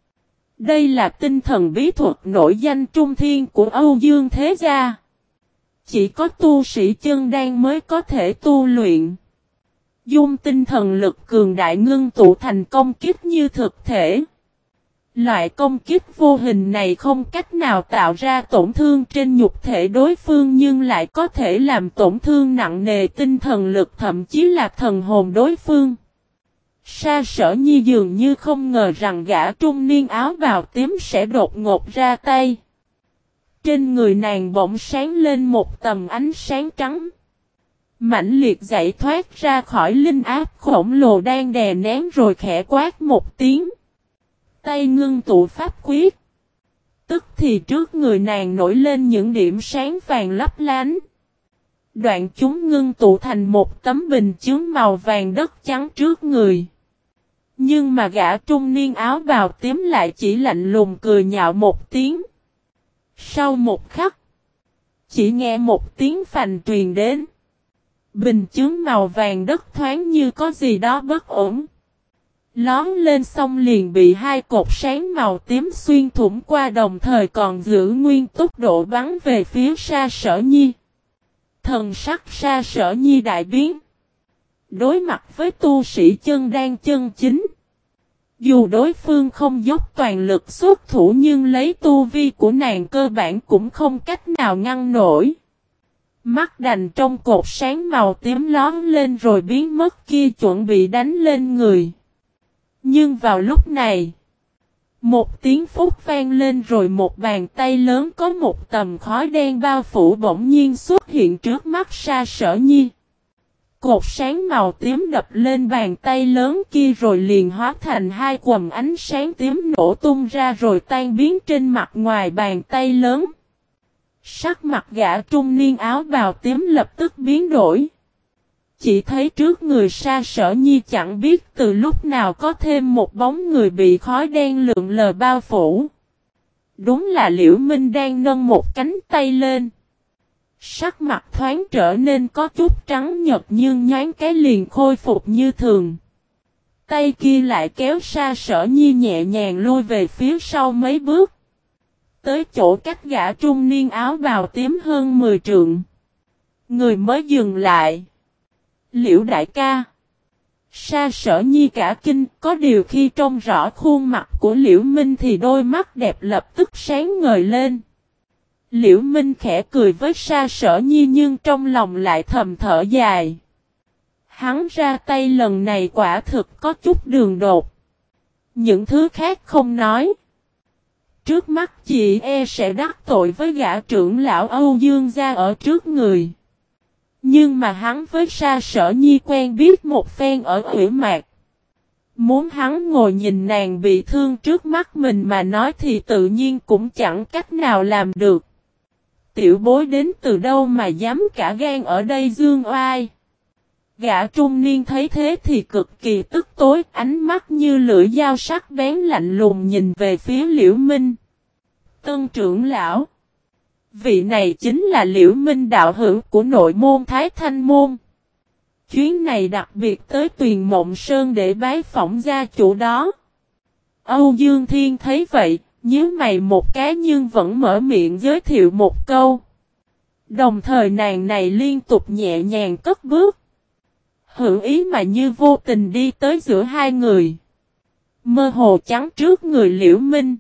Đây là tinh thần bí thuật nổi danh trung thiên của Âu Dương thế gia. Chỉ có tu sĩ chân đan mới có thể tu luyện. Dung tinh thần lực cường đại ngưng tụ thành công kích như thực thể. Loại công kích vô hình này không cách nào tạo ra tổn thương trên nhục thể đối phương, nhưng lại có thể làm tổn thương nặng nề tinh thần lực, thậm chí là thần hồn đối phương. Sa Sở Nhi dường như không ngờ rằng gã trung niên áo bào tím sẽ đột ngột ra tay. Trên người nàng bỗng sáng lên một tầm ánh sáng trắng, mãnh liệt giải thoát ra khỏi linh áp khổng lồ đang đè nén rồi khẽ quát một tiếng. Tay ngưng tụ pháp quyết. Tức thì trước người nàng nổi lên những điểm sáng vàng lấp lánh. Đoạn chúng ngưng tụ thành một tấm bình chướng màu vàng đất trắng trước người. Nhưng mà gã trung niên áo bào tím lại chỉ lạnh lùng cười nhạo một tiếng. Sau một khắc, chỉ nghe một tiếng phành truyền đến. Bình chướng màu vàng đất thoáng như có gì đó bất ổn. Lón lên xong liền bị hai cột sáng màu tím xuyên thủng qua, đồng thời còn giữ nguyên tốc độ bắn về phía Sa Sở Nhi. Thần sắc Sa Sở Nhi đại biến. Đối mặt với tu sĩ chân đan chân chính. Dù đối phương không dốc toàn lực xuất thủ nhưng lấy tu vi của nàng cơ bản cũng không cách nào ngăn nổi. Mắt đành trong cột sáng màu tím lón lên rồi biến mất kia chuẩn bị đánh lên người. Nhưng vào lúc này, một tiếng phút vang lên rồi một bàn tay lớn có một tầm khói đen bao phủ bỗng nhiên xuất hiện trước mắt Sa Sở Nhi. Cột sáng màu tím đập lên bàn tay lớn kia rồi liền hóa thành hai quầng ánh sáng tím nổ tung ra rồi tan biến trên mặt ngoài bàn tay lớn. Sắc mặt gã trung niên áo bào tím lập tức biến đổi. Chỉ thấy trước người Sa Sở Nhi chẳng biết từ lúc nào có thêm một bóng người bị khói đen lượn lờ bao phủ. Đúng là Liễu Minh đang nâng một cánh tay lên. Sắc mặt thoáng trở nên có chút trắng nhợt nhưng nhoáng cái liền khôi phục như thường. Tay kia lại kéo Sa Sở Nhi nhẹ nhàng lui về phía sau mấy bước. Tới chỗ cách gã trung niên áo bào tím hơn 10 trượng. Người mới dừng lại. Liễu đại ca. Sa Sở Nhi cả kinh, có điều khi trông rõ khuôn mặt của Liễu Minh thì đôi mắt đẹp lập tức sáng ngời lên. Liễu Minh khẽ cười với Sa Sở Nhi nhưng trong lòng lại thầm thở dài. Hắn ra tay lần này quả thực có chút đường đột. Những thứ khác không nói. Trước mắt chị sẽ đắc tội với gã trưởng lão Âu Dương gia ở trước người. Nhưng mà hắn với Sa Sở Nhi quen biết một phen ở Ủy Mạc. Muốn hắn ngồi nhìn nàng bị thương trước mắt mình mà nói thì tự nhiên cũng chẳng cách nào làm được. Tiểu bối đến từ đâu mà dám cả gan ở đây dương oai. Gã trung niên thấy thế thì cực kỳ tức tối, ánh mắt như lưỡi dao sắc bén lạnh lùng nhìn về phía Liễu Minh. Tân trưởng lão. Vị này chính là Liễu Minh đạo hữu của nội môn Thái Thanh Môn. Chuyến này đặc biệt tới Tuyền Mộng Sơn để bái phỏng gia chủ đó. Âu Dương Thiên thấy vậy, nhíu mày một cái nhưng vẫn mở miệng giới thiệu một câu. Đồng thời nàng này liên tục nhẹ nhàng cất bước. Hữu ý mà như vô tình đi tới giữa hai người. Mơ hồ chắn trước người Liễu Minh.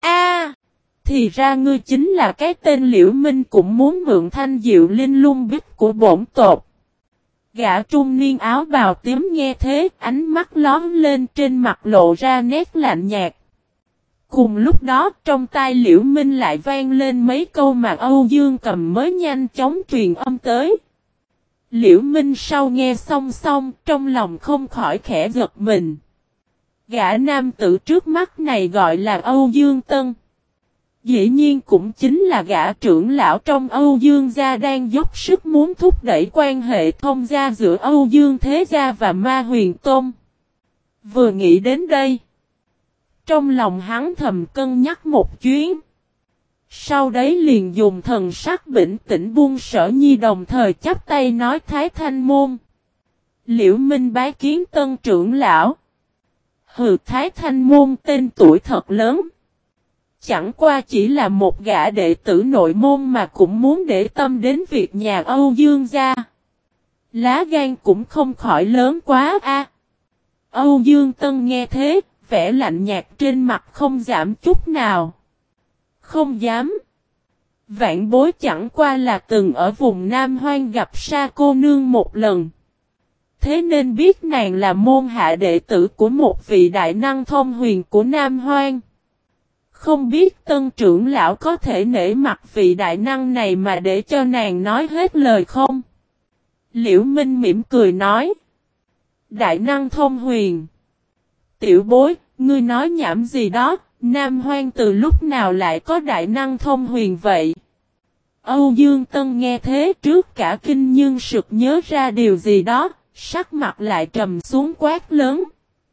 Thì ra ngươi chính là cái tên Liễu Minh cũng muốn mượn thanh diệu linh lung bích của bổn tộc. Gã trung niên áo bào tím nghe thế, ánh mắt lón lên trên mặt lộ ra nét lạnh nhạt. Cùng lúc đó trong tai Liễu Minh lại vang lên mấy câu mà Âu Dương Cầm mới nhanh chóng truyền âm tới. Liễu Minh sau nghe xong trong lòng không khỏi khẽ giật mình. Gã nam tử trước mắt này gọi là Âu Dương Tân. Dĩ nhiên cũng chính là gã trưởng lão trong Âu Dương gia đang dốc sức muốn thúc đẩy quan hệ thông gia giữa Âu Dương Thế Gia và Ma Huyền Tôn. Vừa nghĩ đến đây, trong lòng hắn thầm cân nhắc một chuyến. Sau đấy liền dùng thần sắc bình tĩnh buông Sở Nhi đồng thời chắp tay nói Thái Thanh Môn. Liễu Minh bái kiến tân trưởng lão. Hừ, Thái Thanh Môn tên tuổi thật lớn. Chẳng qua chỉ là một gã đệ tử nội môn mà cũng muốn để tâm đến việc nhà Âu Dương gia. Lá gan cũng không khỏi lớn quá a. Âu Dương Tân nghe thế, vẻ lạnh nhạt trên mặt không giảm chút nào. Không dám. Vạn bối chẳng qua là từng ở vùng Nam Hoang gặp Sa cô nương một lần. Thế nên biết nàng là môn hạ đệ tử của một vị đại năng thông huyền của Nam Hoang. Không biết tân trưởng lão có thể nể mặt vị đại năng này mà để cho nàng nói hết lời không? Liễu Minh mỉm cười nói. Đại năng thông huyền. Tiểu bối, ngươi nói nhảm gì đó, Nam Hoang từ lúc nào lại có đại năng thông huyền vậy? Âu Dương Tân nghe thế trước cả kinh nhưng sực nhớ ra điều gì đó, sắc mặt lại trầm xuống quát lớn.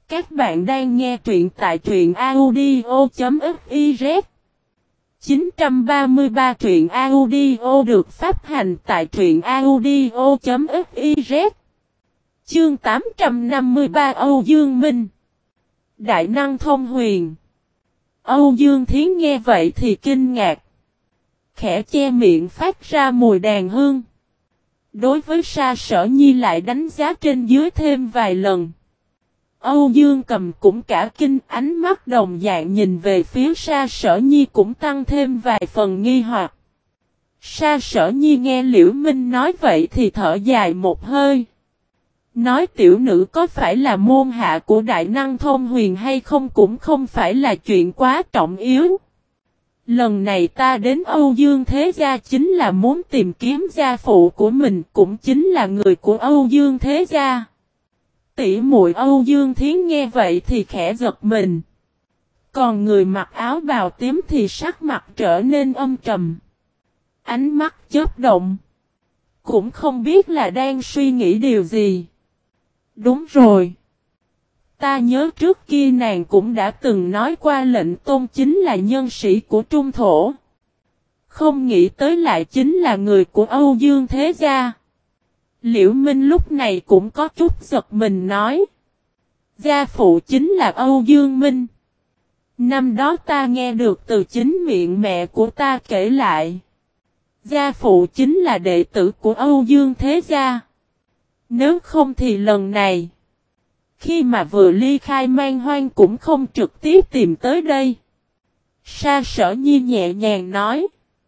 Các bạn đang nghe truyện tại truyện audio.fiz. 933 truyện audio được phát hành tại truyện audio.fiz. Chương 853 Âu Dương Minh. Đại năng thông huyền. Âu Dương Thiến nghe vậy thì kinh ngạc. Khẽ che miệng phát ra mùi đàn hương. Đối với Sa Sở Nhi lại đánh giá trên dưới thêm vài lần. Âu Dương Cầm cũng cả kinh, ánh mắt đồng dạng nhìn về phía Sa Sở Nhi cũng tăng thêm vài phần nghi hoặc. Sa Sở Nhi nghe Liễu Minh nói vậy thì thở dài một hơi. Nói tiểu nữ có phải là môn hạ của đại năng thông huyền hay không cũng không phải là chuyện quá trọng yếu. Lần này ta đến Âu Dương Thế Gia chính là muốn tìm kiếm gia phụ của mình, cũng chính là người của Âu Dương Thế Gia. Tỷ muội Âu Dương Thiến nghe vậy thì khẽ giật mình. Còn người mặc áo bào tím thì sắc mặt trở nên âm trầm. Ánh mắt chớp động. Cũng không biết là đang suy nghĩ điều gì. Đúng rồi. Ta nhớ trước kia nàng cũng đã từng nói qua lệnh tôn chính là nhân sĩ của Trung Thổ. Không nghĩ tới lại chính là người của Âu Dương Thế Gia. Liễu Minh lúc này cũng có chút giật mình nói. Gia phụ chính là Âu Dương Minh. Năm đó ta nghe được từ chính miệng mẹ của ta kể lại. Gia phụ chính là đệ tử của Âu Dương Thế Gia. Nếu không thì lần này, khi mà vừa ly khai Man Hoang cũng không trực tiếp tìm tới đây. Sa Sở Nhi nhẹ nhàng nói.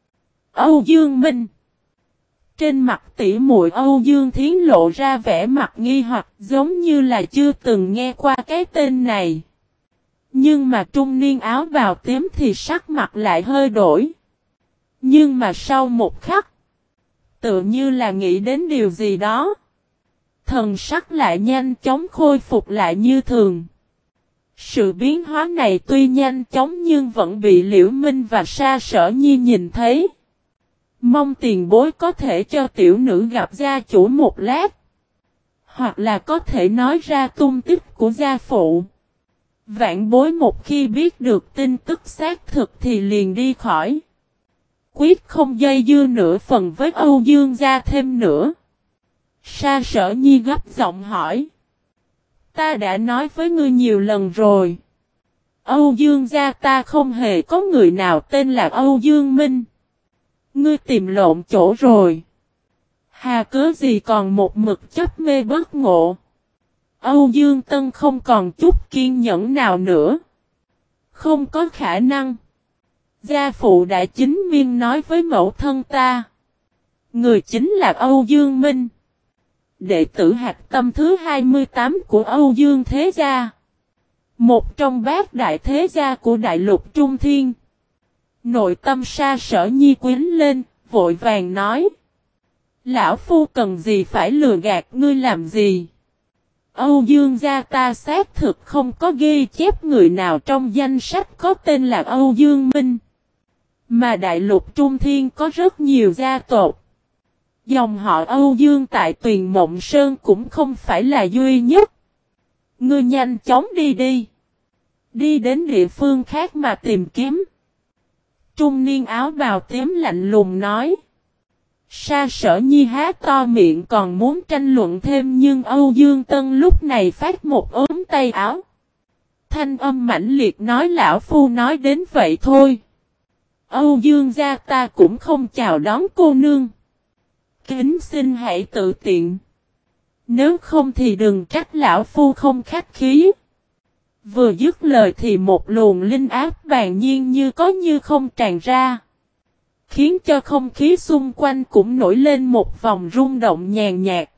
Âu Dương Minh. Trên mặt tỷ muội Âu Dương Thiến lộ ra vẻ mặt nghi hoặc, giống như là chưa từng nghe qua cái tên này. Nhưng mà trung niên áo bào tím thì sắc mặt lại hơi đổi. Nhưng mà sau một khắc, tựa như là nghĩ đến điều gì đó, thần sắc lại nhanh chóng khôi phục lại như thường. Sự biến hóa này tuy nhanh chóng nhưng vẫn bị Liễu Minh và Sa Sở Nhi nhìn thấy. Mong tiền bối có thể cho tiểu nữ gặp gia chủ một lát. Hoặc là có thể nói ra tung tích của gia phụ. Vạn bối một khi biết được tin tức xác thực thì liền đi khỏi. Quyết không dây dưa nửa phần với Âu Dương gia thêm nữa. Sa Sở Nhi gấp giọng hỏi. Ta đã nói với ngươi nhiều lần rồi. Âu Dương gia ta không hề có người nào tên là Âu Dương Minh. Ngươi tìm lộn chỗ rồi. Hà cớ gì còn một mực chấp mê bất ngộ. Âu Dương Tân không còn chút kiên nhẫn nào nữa. Không có khả năng. Gia phụ đã chính miên nói với mẫu thân ta. Người chính là Âu Dương Minh. Đệ tử hạt tâm thứ 28 của Âu Dương Thế Gia. Một trong bát đại thế gia của đại lục Trung Thiên. Nội tâm Sa Sở Nhi quýnh lên, vội vàng nói. Lão phu cần gì phải lừa gạt ngươi làm gì? Âu Dương gia ta xác thực không có ghi chép người nào trong danh sách có tên là Âu Dương Minh. Mà đại lục Trung Thiên có rất nhiều gia tộc. Dòng họ Âu Dương tại Tuyền Mộng Sơn cũng không phải là duy nhất. Ngươi nhanh chóng đi đi. Đi đến địa phương khác mà tìm kiếm. Trung niên áo bào tím lạnh lùng nói. Sa Sở Nhi há to miệng còn muốn tranh luận thêm nhưng Âu Dương Tân lúc này phát một ốm tay áo. Thanh âm mãnh liệt nói lão phu nói đến vậy thôi. Âu Dương gia ta cũng không chào đón cô nương. Kính xin hãy tự tiện. Nếu không thì đừng trách lão phu không khách khí. Vừa dứt lời thì một luồng linh áp bàn nhiên như có như không tràn ra. Khiến cho không khí xung quanh cũng nổi lên một vòng rung động nhàn nhạt.